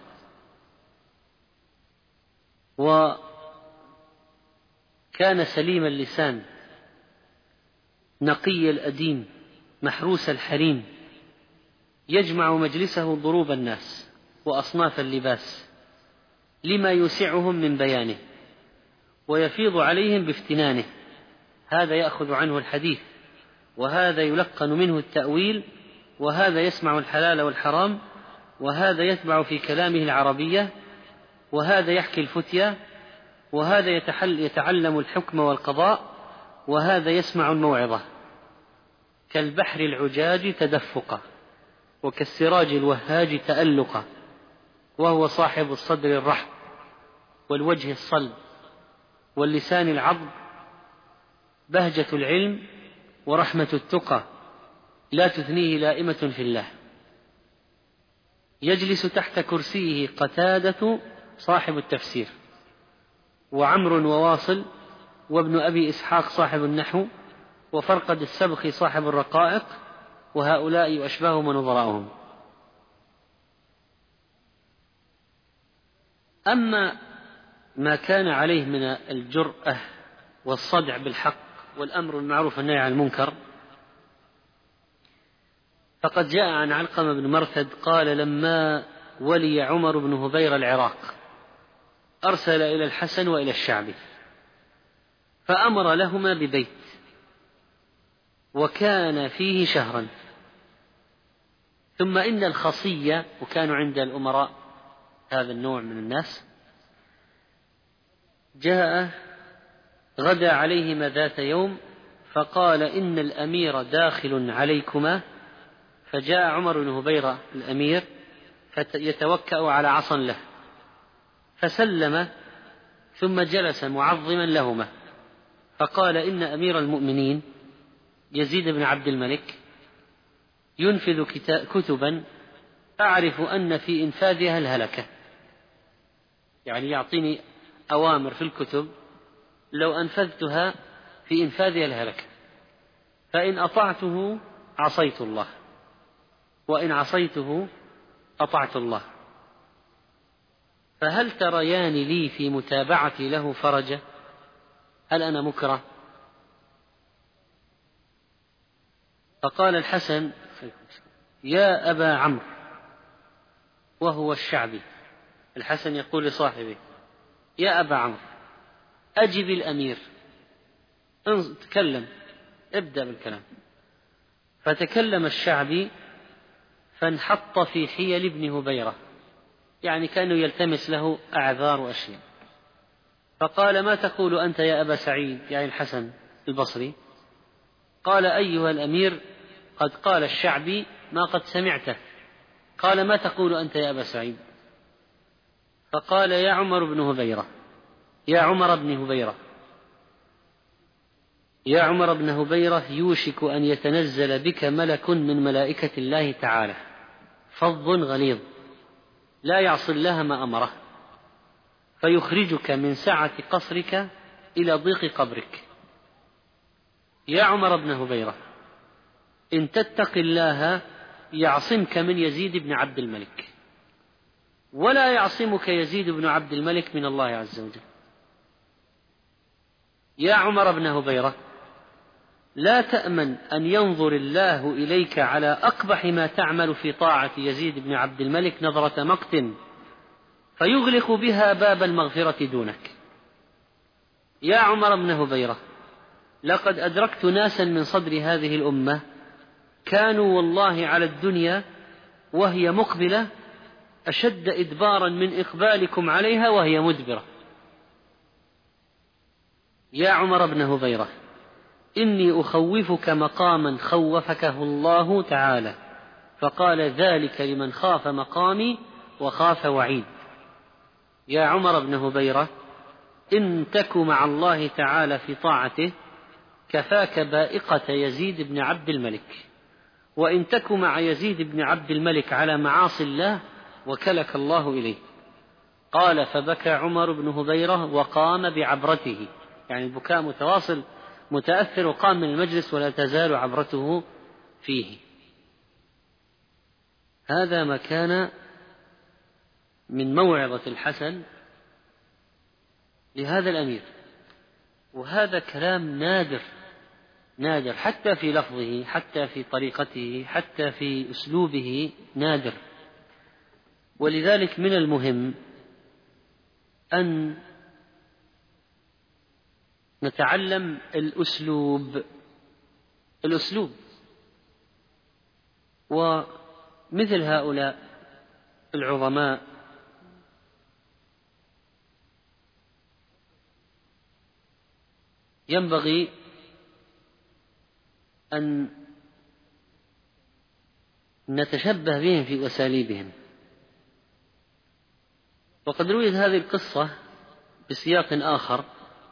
وكان سليم اللسان نقي الأدين محروس الحريم، يجمع مجلسه ضروب الناس وأصناف اللباس لما يسعهم من بيانه، ويفيض عليهم بافتنانه. هذا يأخذ عنه الحديث، وهذا يلقن منه التأويل، وهذا يسمع الحلال والحرام، وهذا يتبع في كلامه العربية، وهذا يحكي الفتيا، وهذا يتعلم الحكم والقضاء، وهذا يسمع الموعظة. كالبحر العجاج تدفقا، وكالسراج الوهاج تألقا، وهو صاحب الصدر الرحب والوجه الصلب واللسان العضب، بهجة العلم ورحمة التقى، لا تثنيه لائمة في الله. يجلس تحت كرسيه قتادة صاحب التفسير، وعمر وواصل، وابن أبي إسحاق صاحب النحو، وفرقد السبخي صاحب الرقائق، وهؤلاء وأشباههم ونظراؤهم. أما ما كان عليه من الجرأة والصدع بالحق والأمر المعروف والنهي عن المنكر، فقد جاء عن علقمة بن مرثد قال: لما ولي عمر بن هبير العراق أرسل إلى الحسن وإلى الشعبي، فأمر لهما ببيت، وكان فيه شهرا، ثم إن الخصية، وكانوا عند الأمراء هذا النوع من الناس، جاء غدا عليهما ذات يوم فقال إن الأمير داخل عليكما، فجاء عمر بن هبيرة الأمير يتوكأ على عصا له فسلم ثم جلس معظما لهما، فقال إن أمير المؤمنين يزيد بن عبد الملك ينفذ كتبا أعرف أن في إنفاذها الهلكة، يعني يعطيني أوامر في الكتب لو أنفذتها في إنفاذها الهلكة، فإن أطعته عصيت الله وإن عصيته أطعت الله، فهل تريان لي في متابعتي له فرجة؟ هل أنا مكره؟ فقال الحسن يا أبا عمرو، وهو الشعبي، الحسن يقول لصاحبه يا أبا عمرو أجب الأمير، تكلم، ابدأ بالكلام. فتكلم الشعبي فانحط في حيل ابن هبيرة، يعني كانوا يلتمس له أعذار وأشياء، فقال ما تقول أنت يا أبا سعيد، يعني الحسن البصري؟ قال أيها الأمير قد قال الشعبي ما قد سمعته. قال ما تقول أنت يا أبا سعيد؟ فقال يا عمر بن هبيرة، يا عمر بن هبيرة، يا عمر بن هبيرة يوشك أن يتنزل بك ملك من ملائكة الله تعالى فظ غليظ لا يعصي الله ما أمره، فيخرجك من سعة قصرك إلى ضيق قبرك. يا عمر بن هبيرة إن تتق الله يعصمك من يزيد بن عبد الملك، ولا يعصمك يزيد بن عبد الملك من الله عز وجل. يا عمر بن هبيرة لا تأمن أن ينظر الله إليك على أقبح ما تعمل في طاعة يزيد بن عبد الملك نظرة مقت فيغلق بها باب المغفرة دونك. يا عمر بن هبيرة لقد أدركت ناسا من صدر هذه الأمة كانوا والله على الدنيا وهي مقبلة أشد إدبارا من إقبالكم عليها وهي مدبرة. يا عمر بن هبيرة إني أخوفك مقاما خوفكه الله تعالى، فقال ذلك لمن خاف مقامي وخاف وعيد. يا عمر بن هبيرة إن تك مع الله تعالى في طاعته كفاك بائقة يزيد بن عبد الملك، وإن تك مع يزيد بن عبد الملك على معاصي الله وكلك الله إليه. قال فبكى عمر بن هبيرة وقام بعبرته، يعني البكاء متواصل متأثر، وقام من المجلس ولا تزال عبرته فيه. هذا ما كان من موعظة الحسن لهذا الأمير، وهذا كلام نادر حتى في لفظه، حتى في طريقته، حتى في أسلوبه نادر. ولذلك من المهم أن نتعلم الأسلوب، ومثل هؤلاء العظماء ينبغي أن نتشبه بهم في أساليبهم. وقد رويت هذه القصة بسياق آخر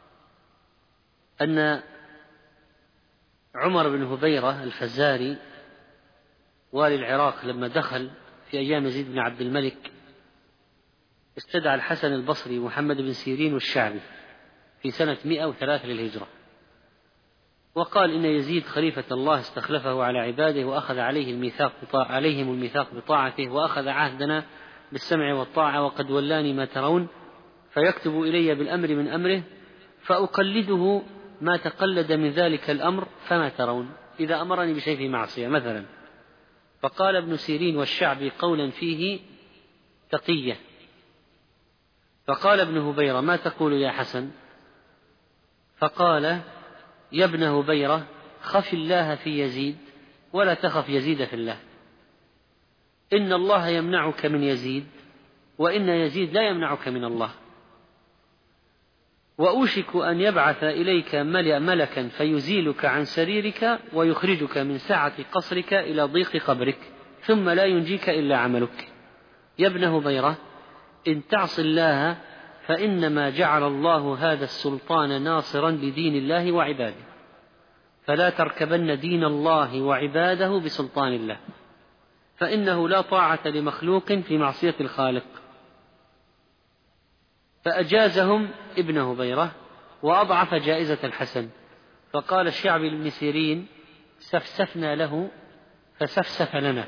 أن عمر بن هبيرة الفزاري والي العراق لما دخل في أيام يزيد بن عبد الملك استدعى الحسن البصري ومحمد بن سيرين والشعبي في سنة 103 للهجرة، وقال إن يزيد خليفة الله استخلفه على عباده وأخذ عليهم الميثاق بطاعته، وأخذ عهدنا بالسمع والطاعة، وقد ولاني ما ترون، فيكتب إلي بالأمر من أمره فأقلده ما تقلد من ذلك الأمر، فما ترون إذا أمرني بشيء في معصية مثلا. فقال ابن سيرين والشعبي قولا فيه تقية. فقال ابن هبيرة ما تقول يا حسن؟ فقال يا ابن هبيرة خف الله في يزيد ولا تخف يزيد في الله. إن الله يمنعك من يزيد، وإن يزيد لا يمنعك من الله، وأوشك أن يبعث إليك ملكا فيزيلك عن سريرك ويخرجك من سعة قصرك إلى ضيق قبرك، ثم لا ينجيك إلا عملك. يا ابن هبيرة، إن تعص الله فإنما جعل الله هذا السلطان ناصرا لدين الله وعباده، فلا تركبن دين الله وعباده بسلطان الله، فإنه لا طاعة لمخلوق في معصية الخالق. فأجازهم ابن هبيرة وأضعف جائزة الحسن، فقال الشعبي لابن سيرين: سفسفنا له فسفسف لنا.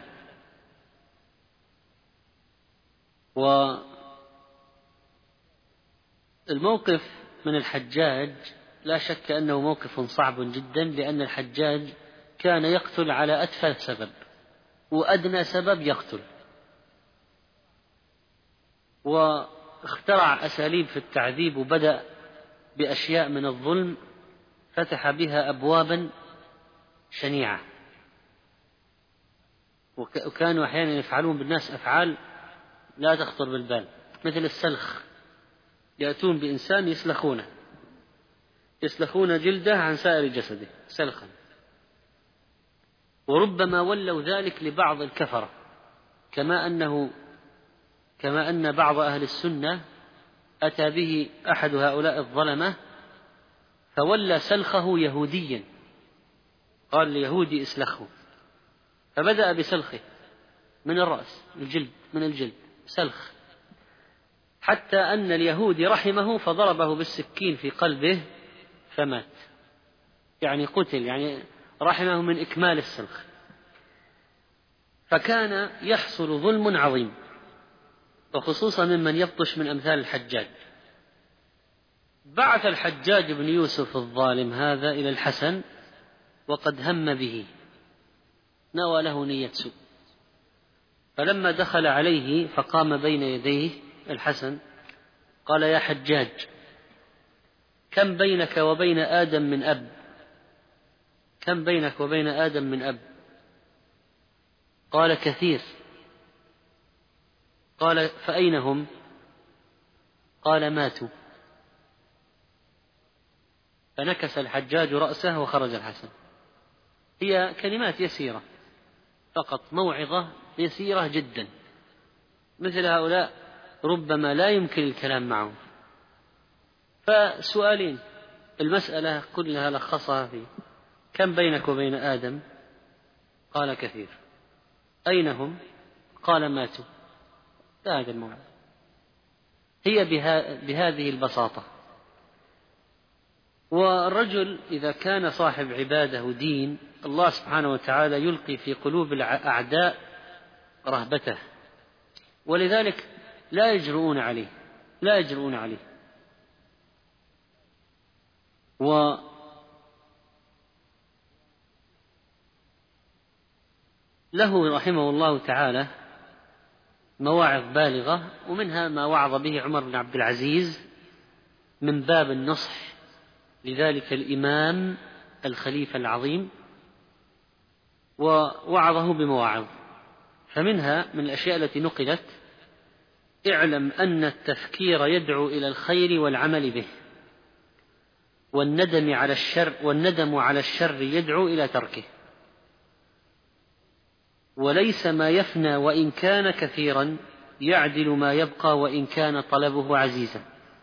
والموقف من الحجاج لا شك أنه موقف صعب جدا، لأن الحجاج كان يقتل على أتفه سبب وأدنى سبب يقتل، واخترع أساليب في التعذيب، وبدأ بأشياء من الظلم فتح بها أبوابا شنيعة، وكانوا أحيانا يفعلون بالناس أفعال لا تخطر بالبال، مثل السلخ، يأتون بإنسان يسلخون جلده عن سائر جسده سلخا، وربما ولوا ذلك لبعض الكفرة، كما أن بعض أهل السنة أتى به أحد هؤلاء الظلمة فولى سلخه يهوديا، قال ليهودي اسلخه، فبدأ بسلخه من الرأس، من الجلد سلخ، حتى أن اليهودي رحمه فضربه بالسكين في قلبه فمات، يعني قتل، يعني رحمه من إكمال السلخ. فكان يحصل ظلم عظيم، وخصوصا ممن يبطش من أمثال الحجاج. بعث الحجاج بن يوسف الظالم هذا إلى الحسن وقد هم به، نوى له نية سوء، فلما دخل عليه فقام بين يديه الحسن قال: يا حجاج، كم بينك وبين آدم من أب؟ كم بينك وبين آدم من أب؟ قال: كثير. قال: فأين هم؟ قال: ماتوا. فنكس الحجاج رأسه وخرج الحسن. هي كلمات يسيرة فقط، موعظة يسيرة جدا، مثل هؤلاء ربما لا يمكن الكلام معهم. فسؤالين، المسألة كلها لخصها في: كم بينك وبين آدم؟ قال: كثير. أين هم؟ قال: ماتوا. هذا الموعظة، هي بهذه البساطة. والرجل إذا كان صاحب عبادة ودين، الله سبحانه وتعالى يلقي في قلوب الأعداء رهبته، ولذلك لا يجرؤون عليه. وله رحمه الله تعالى مواعظ بالغة، ومنها ما وعظ به عمر بن عبد العزيز من باب النصح لذلك الإمام الخليفة العظيم، ووعظه بمواعظ. فمنها من الأشياء التي نقلت: اعلم أن التفكير يدعو إلى الخير والعمل به، والندم على الشر يدعو إلى تركه، وليس ما يفنى وإن كان كثيرا يعدل ما يبقى وإن كان طلبه عزيزا،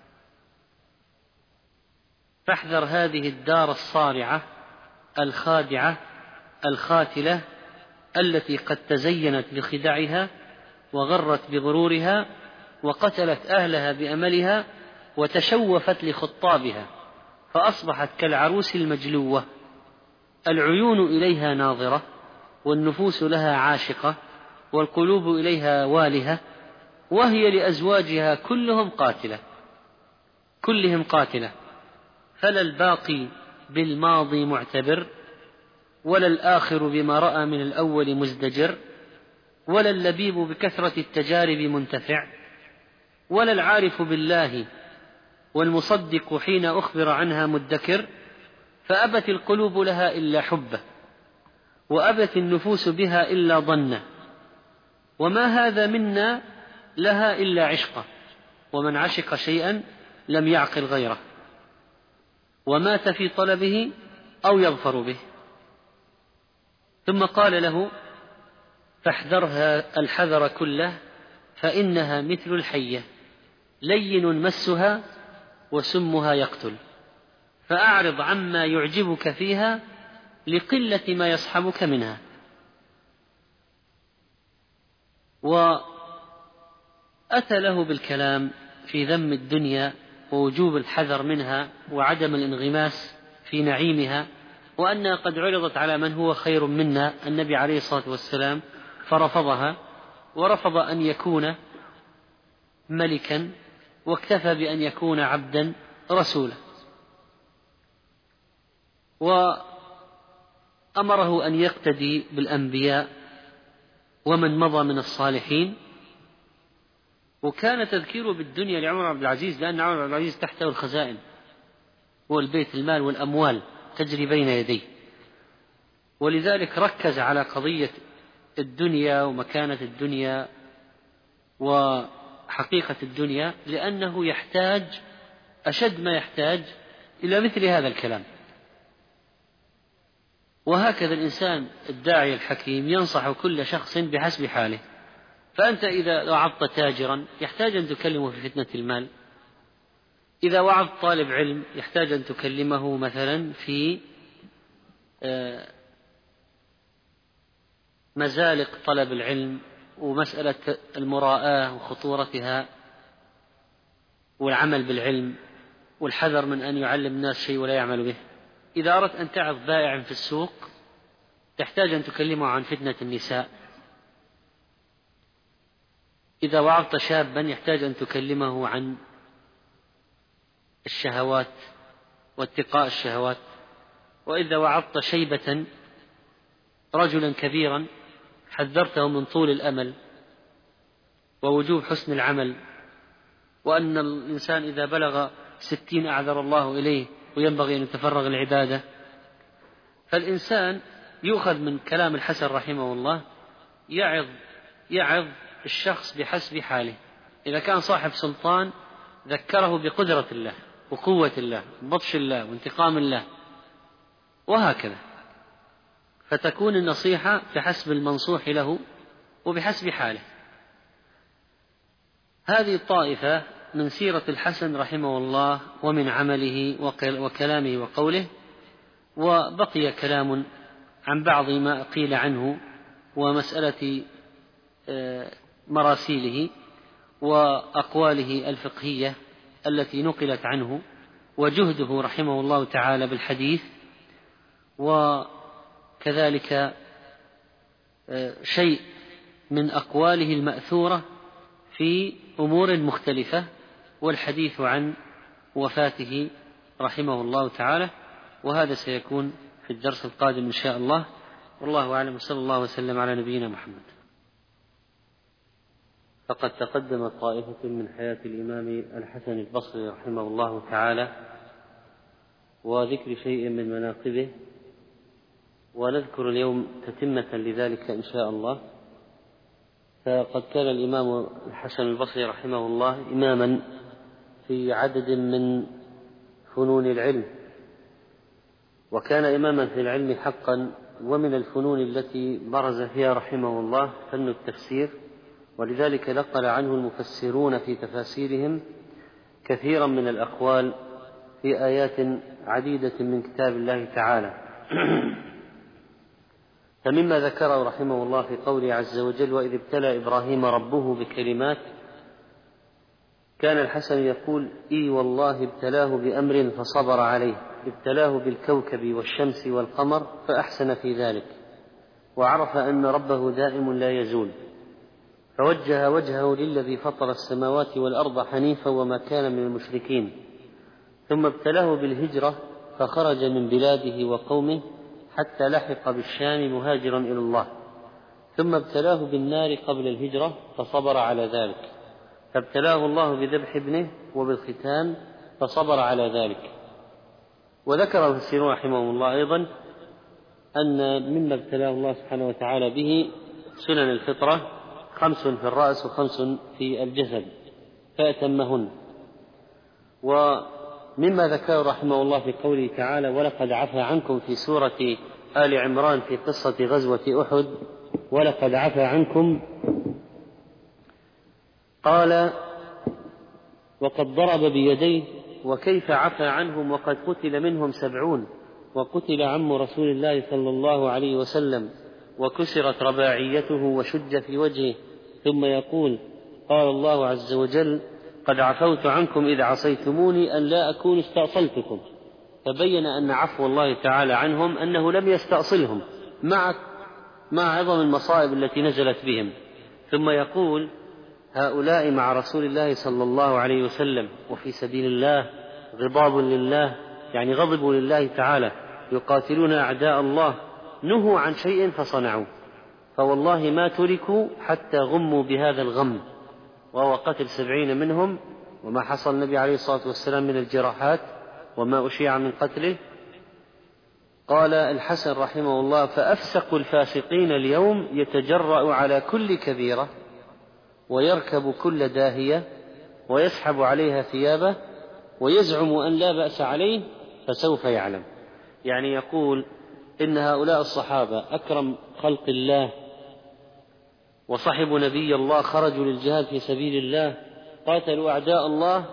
فاحذر هذه الدار الصارعة الخادعة الخاتلة التي قد تزينت لخدعها وغرت بغرورها وقتلت أهلها بأملها وتشوفت لخطابها، فأصبحت كالعروس المجلوة، العيون إليها ناظرة والنفوس لها عاشقة والقلوب إليها والهة، وهي لأزواجها كلهم قاتلة، فلا الباقي بالماضي معتبر، ولا الآخر بما رأى من الأول مزدجر، ولا اللبيب بكثرة التجارب منتفع، ولا العارف بالله والمصدق حين أخبر عنها مدكر، فأبت القلوب لها إلا حبه، وأبت النفوس بها إلا ظنه، وما هذا منا لها إلا عشقه، ومن عشق شيئا لم يعقل غيره، ومات في طلبه أو يظفر به. ثم قال له: فاحذرها الحذر كله، فإنها مثل الحية، لين مسها وسمها يقتل، فأعرض عما يعجبك فيها لقلة ما يصحبك منها. وأتى له بالكلام في ذم الدنيا ووجوب الحذر منها وعدم الانغماس في نعيمها، وأنها قد عرضت على من هو خير منا، النبي عليه الصلاة والسلام، فرفضها، ورفض أن يكون ملكا، واكتفى بأن يكون عبدا رسولا. وأمره أن يقتدي بالأنبياء ومن مضى من الصالحين. وكان تذكيره بالدنيا لعمر بن عبد العزيز، لأن عمر بن عبد العزيز تحته الخزائن والبيت المال والأموال تجري بين يديه، ولذلك ركز على قضية الدنيا ومكانة الدنيا وحقيقة الدنيا، لأنه يحتاج أشد ما يحتاج إلى مثل هذا الكلام. وهكذا الإنسان الداعي الحكيم ينصح كل شخص بحسب حاله. فأنت إذا وعظت تاجرا يحتاج أن تكلمه في فتنة المال، إذا وعظت طالب علم يحتاج أن تكلمه مثلا في مزالق طلب العلم ومسألة المراءة وخطورتها والعمل بالعلم والحذر من أن يعلم الناس شيء ولا يعمل به. إذا أردت أن تعظ بائع في السوق تحتاج أن تكلمه عن فتنة النساء. إذا وعظت شابا يحتاج أن تكلمه عن الشهوات واتقاء الشهوات. وإذا وعظت شيبة رجلا كبيرا حذرته من طول الأمل ووجوب حسن العمل، وأن الإنسان إذا بلغ 60 أعذر الله إليه وينبغي أن يتفرغ العبادة. فالإنسان يؤخذ من كلام الحسن رحمه الله يعظ الشخص بحسب حاله. إذا كان صاحب سلطان ذكره بقدرة الله وقوة الله وبطش الله وانتقام الله، وهكذا. فتكون النصيحة بحسب المنصوح له وبحسب حاله. هذه الطائفة من سيرة الحسن رحمه الله ومن عمله وكلامه وقوله. وبقي كلام عن بعض ما قيل عنه ومسألة مراسيله وأقواله الفقهية التي نقلت عنه، وجهده رحمه الله تعالى بالحديث، وكذلك شيء من أقواله المأثورة في أمور مختلفة، والحديث عن وفاته رحمه الله تعالى. وهذا سيكون في الدرس القادم إن شاء الله، والله أعلم، صلى الله وسلم على نبينا محمد. فقد تقدمت طائفة من حياة الإمام الحسن البصري رحمه الله تعالى وذكر شيء من مناقبه، ونذكر اليوم تتمة لذلك إن شاء الله. فقد كان الإمام الحسن البصري رحمه الله إماما في عدد من فنون العلم، وكان إماما في العلم حقا. ومن الفنون التي برز فيها رحمه الله فن التفسير، ولذلك نقل عنه المفسرون في تفاسيرهم كثيرا من الأقوال في آيات عديدة من كتاب الله تعالى. فمما ذكره رحمه الله في قوله عز وجل: وإذ ابتلى إبراهيم ربه بكلمات، كان الحسن يقول: إي والله ابتلاه بأمر فصبر عليه، ابتلاه بالكوكب والشمس والقمر فأحسن في ذلك، وعرف أن ربه دائم لا يزول، فوجه وجهه للذي فطر السماوات والأرض حنيفا وما كان من المشركين. ثم ابتلاه بالهجرة فخرج من بلاده وقومه حتى لحق بالشام مهاجرا إلى الله. ثم ابتلاه بالنار قبل الهجرة فصبر على ذلك، فابتلاه الله بذبح ابنه وبالختان فصبر على ذلك. وذكر المفسرون رحمهم الله أيضا أن مما ابتلاه الله سبحانه وتعالى به سنن الفطرة، 5 في الرأس و5 في الجسد فأتمهن. ومما ذكره رحمه الله في قوله تعالى ولقد عفا عنكم في سورة آل عمران في قصة غزوة أحد، ولقد عفا عنكم، قال وقد ضرب بيديه وكيف عفا عنهم وقد قتل منهم 70 وقتل عم رسول الله صلى الله عليه وسلم وكسرت رباعيته وشج في وجهه، ثم يقول قال الله عز وجل قد عفوت عنكم إذ عصيتموني أن لا أكون استأصلتكم، فبين أن عفو الله تعالى عنهم أنه لم يستأصلهم مع عظم المصائب التي نزلت بهم. ثم يقول هؤلاء مع رسول الله صلى الله عليه وسلم وفي سبيل الله غضاب لله، يعني غضبوا لله تعالى، يقاتلون أعداء الله، نهوا عن شيء فصنعوا، فوالله ما تركوا حتى غموا بهذا الغم، وهو قتل 70 منهم وما حصل النبي عليه الصلاة والسلام من الجراحات وما أشيع من قتله. قال الحسن رحمه الله فأفسق الفاسقين اليوم يتجرأ على كل كبيرة ويركب كل داهية ويسحب عليها ثيابه ويزعم أن لا بأس عليه فسوف يعلم. يعني يقول إن هؤلاء الصحابة أكرم خلق الله وصحبوا نبي الله، خرجوا للجهاد في سبيل الله، قاتلوا أعداء الله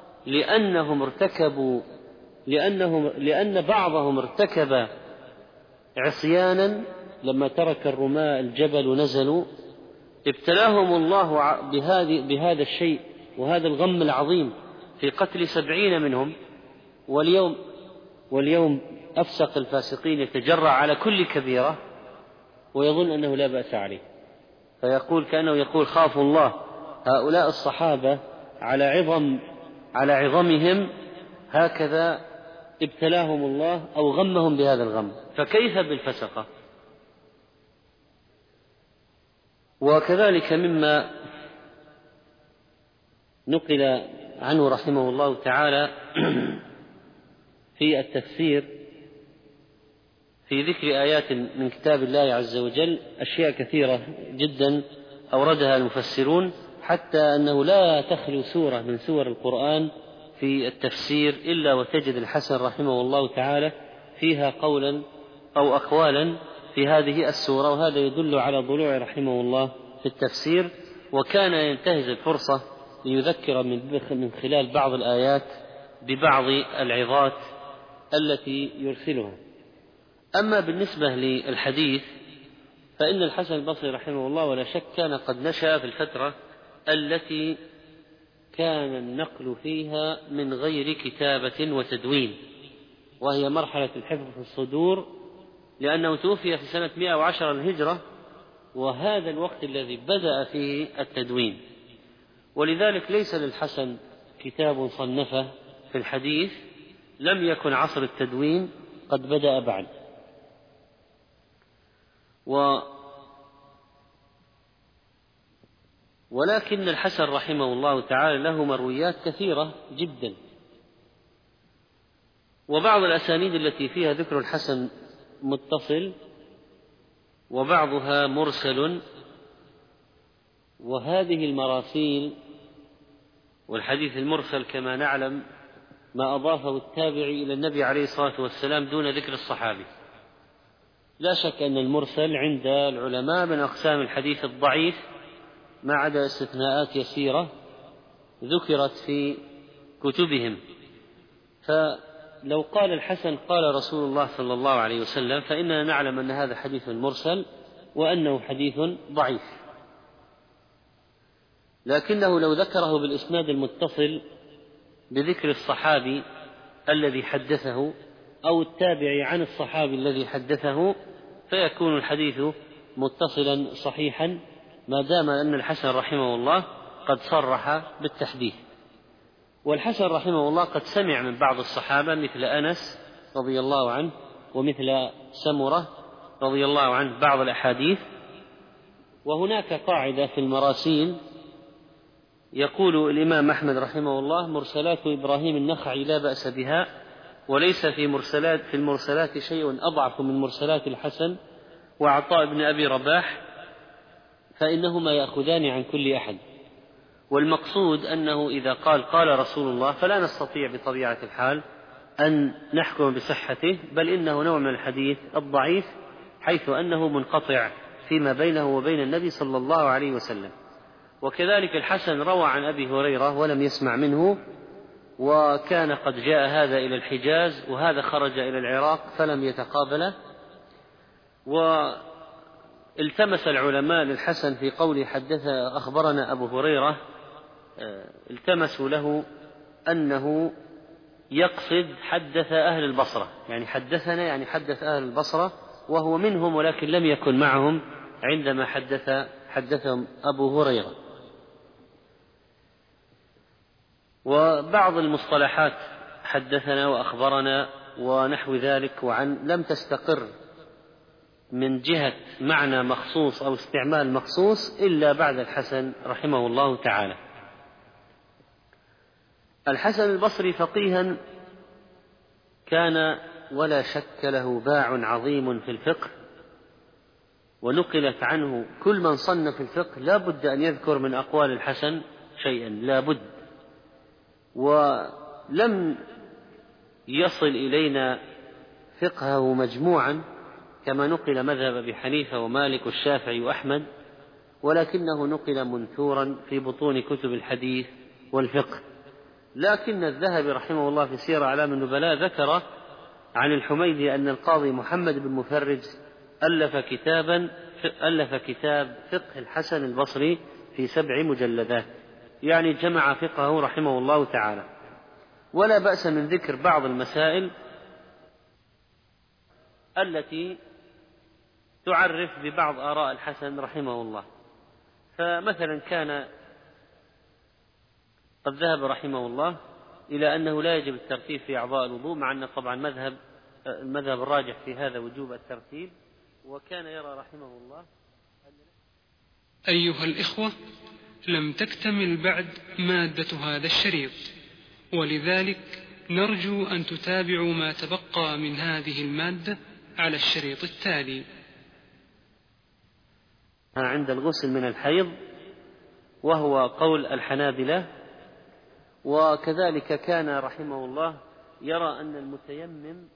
لأن بعضهم ارتكب عصيانا لما ترك الرماة الجبل ونزلوا، ابتلاهم الله بهذا الشيء وهذا الغم العظيم في قتل 70 منهم. واليوم أفسق الفاسقين يتجرأ على كل كبيرة ويظن أنه لا بأس عليه، فيقول كأنه يقول خافوا الله، هؤلاء الصحابة على عظمهم هكذا ابتلاهم الله أو غمهم بهذا الغم، فكيف بالفسقة؟ وكذلك مما نقل عنه رحمه الله تعالى في التفسير في ذكر آيات من كتاب الله عز وجل أشياء كثيرة جدا أوردها المفسرون، حتى أنه لا تخلو سورة من سور القرآن في التفسير إلا وتجد الحسن رحمه الله تعالى فيها قولا أو أقوالا في هذه السورة، وهذا يدل على ضلوع رحمه الله في التفسير، وكان ينتهز الفرصة ليذكر من خلال بعض الآيات ببعض العظات التي يرسلها. أما بالنسبة للحديث فإن الحسن البصري رحمه الله ولا شك كان قد نشأ في الفترة التي كان النقل فيها من غير كتابة وتدوين، وهي مرحلة الحفظ في الصدور، لأنه توفي في سنة 110 الهجرة، وهذا الوقت الذي بدأ فيه التدوين، ولذلك ليس للحسن كتاب صنفه في الحديث، لم يكن عصر التدوين قد بدأ بعد. ولكن الحسن رحمه الله تعالى له مرويات كثيرة جدا، وبعض الأسانيد التي فيها ذكر الحسن متصل وبعضها مرسل، وهذه المراسيل والحديث المرسل كما نعلم ما أضافه التابعي إلى النبي عليه الصلاة والسلام دون ذكر الصحابي. لا شك أن المرسل عند العلماء من أقسام الحديث الضعيف، ما عدا استثناءات يسيرة ذكرت في كتبهم. فلو قال الحسن قال رسول الله صلى الله عليه وسلم فإننا نعلم أن هذا حديث مرسل وأنه حديث ضعيف، لكنه لو ذكره بالإسناد المتصل بذكر الصحابي الذي حدثه أو التابعي عن الصحابي الذي حدثه فيكون الحديث متصلا صحيحا، ما دام أن الحسن رحمه الله قد صرح بالتحديث. والحسن رحمه الله قد سمع من بعض الصحابة مثل أنس رضي الله عنه ومثل سمرة رضي الله عنه بعض الأحاديث. وهناك قاعدة في المراسيل يقول الإمام أحمد رحمه الله مرسلات إبراهيم النخعي لا بأس بها، وليس في المرسلات شيء أضعف من مرسلات الحسن وعطاء بن أبي رباح، فإنهما يأخذان عن كل أحد. والمقصود أنه إذا قال رسول الله فلا نستطيع بطبيعة الحال أن نحكم بصحته، بل إنه نوع من الحديث الضعيف حيث أنه منقطع فيما بينه وبين النبي صلى الله عليه وسلم. وكذلك الحسن روى عن أبي هريرة ولم يسمع منه، وكان قد جاء هذا إلى الحجاز وهذا خرج إلى العراق فلم يتقابله. والتمس العلماء للحسن في قوله أخبرنا أبو هريرة، التمسوا له أنه يقصد حدث أهل البصرة، يعني حدثنا يعني حدث أهل البصرة، وهو منهم ولكن لم يكن معهم عندما حدثهم أبو هريرة. وبعض المصطلحات حدثنا وأخبرنا ونحو ذلك لم تستقر من جهة معنى مخصوص أو استعمال مخصوص إلا بعد الحسن رحمه الله تعالى. الحسن البصري فقيها كان ولا شك له باع عظيم في الفقه، ونقلت عنه كل من صنف الفقه لا بد أن يذكر من أقوال الحسن شيئا، لا بد. ولم يصل إلينا فقهه مجموعا كما نقل مذهب أبي حنيفة ومالك والشافعي وأحمد، ولكنه نقل منثورا في بطون كتب الحديث والفقه. لكن الذهبي رحمه الله في سير أعلام النبلاء ذكر عن الحميدي أن القاضي محمد بن مفرج ألف كتاب فقه الحسن البصري في 7 مجلدات، يعني جمع فقهه رحمه الله تعالى. ولا بأس من ذكر بعض المسائل التي تعرف ببعض آراء الحسن رحمه الله. فمثلا كان قد ذهب رحمه الله إلى أنه لا يجب الترتيب في أعضاء الوضوء، مع أن طبعا المذهب الراجح في هذا وجوب الترتيب. وكان يرى رحمه الله أيها الإخوة، لم تكتمل بعد مادة هذا الشريط، ولذلك نرجو أن تتابعوا ما تبقى من هذه المادة على الشريط التالي. عند الغسل من الحيض، وهو قول الحنابلة. وكذلك كان رحمه الله يرى أن المتيمم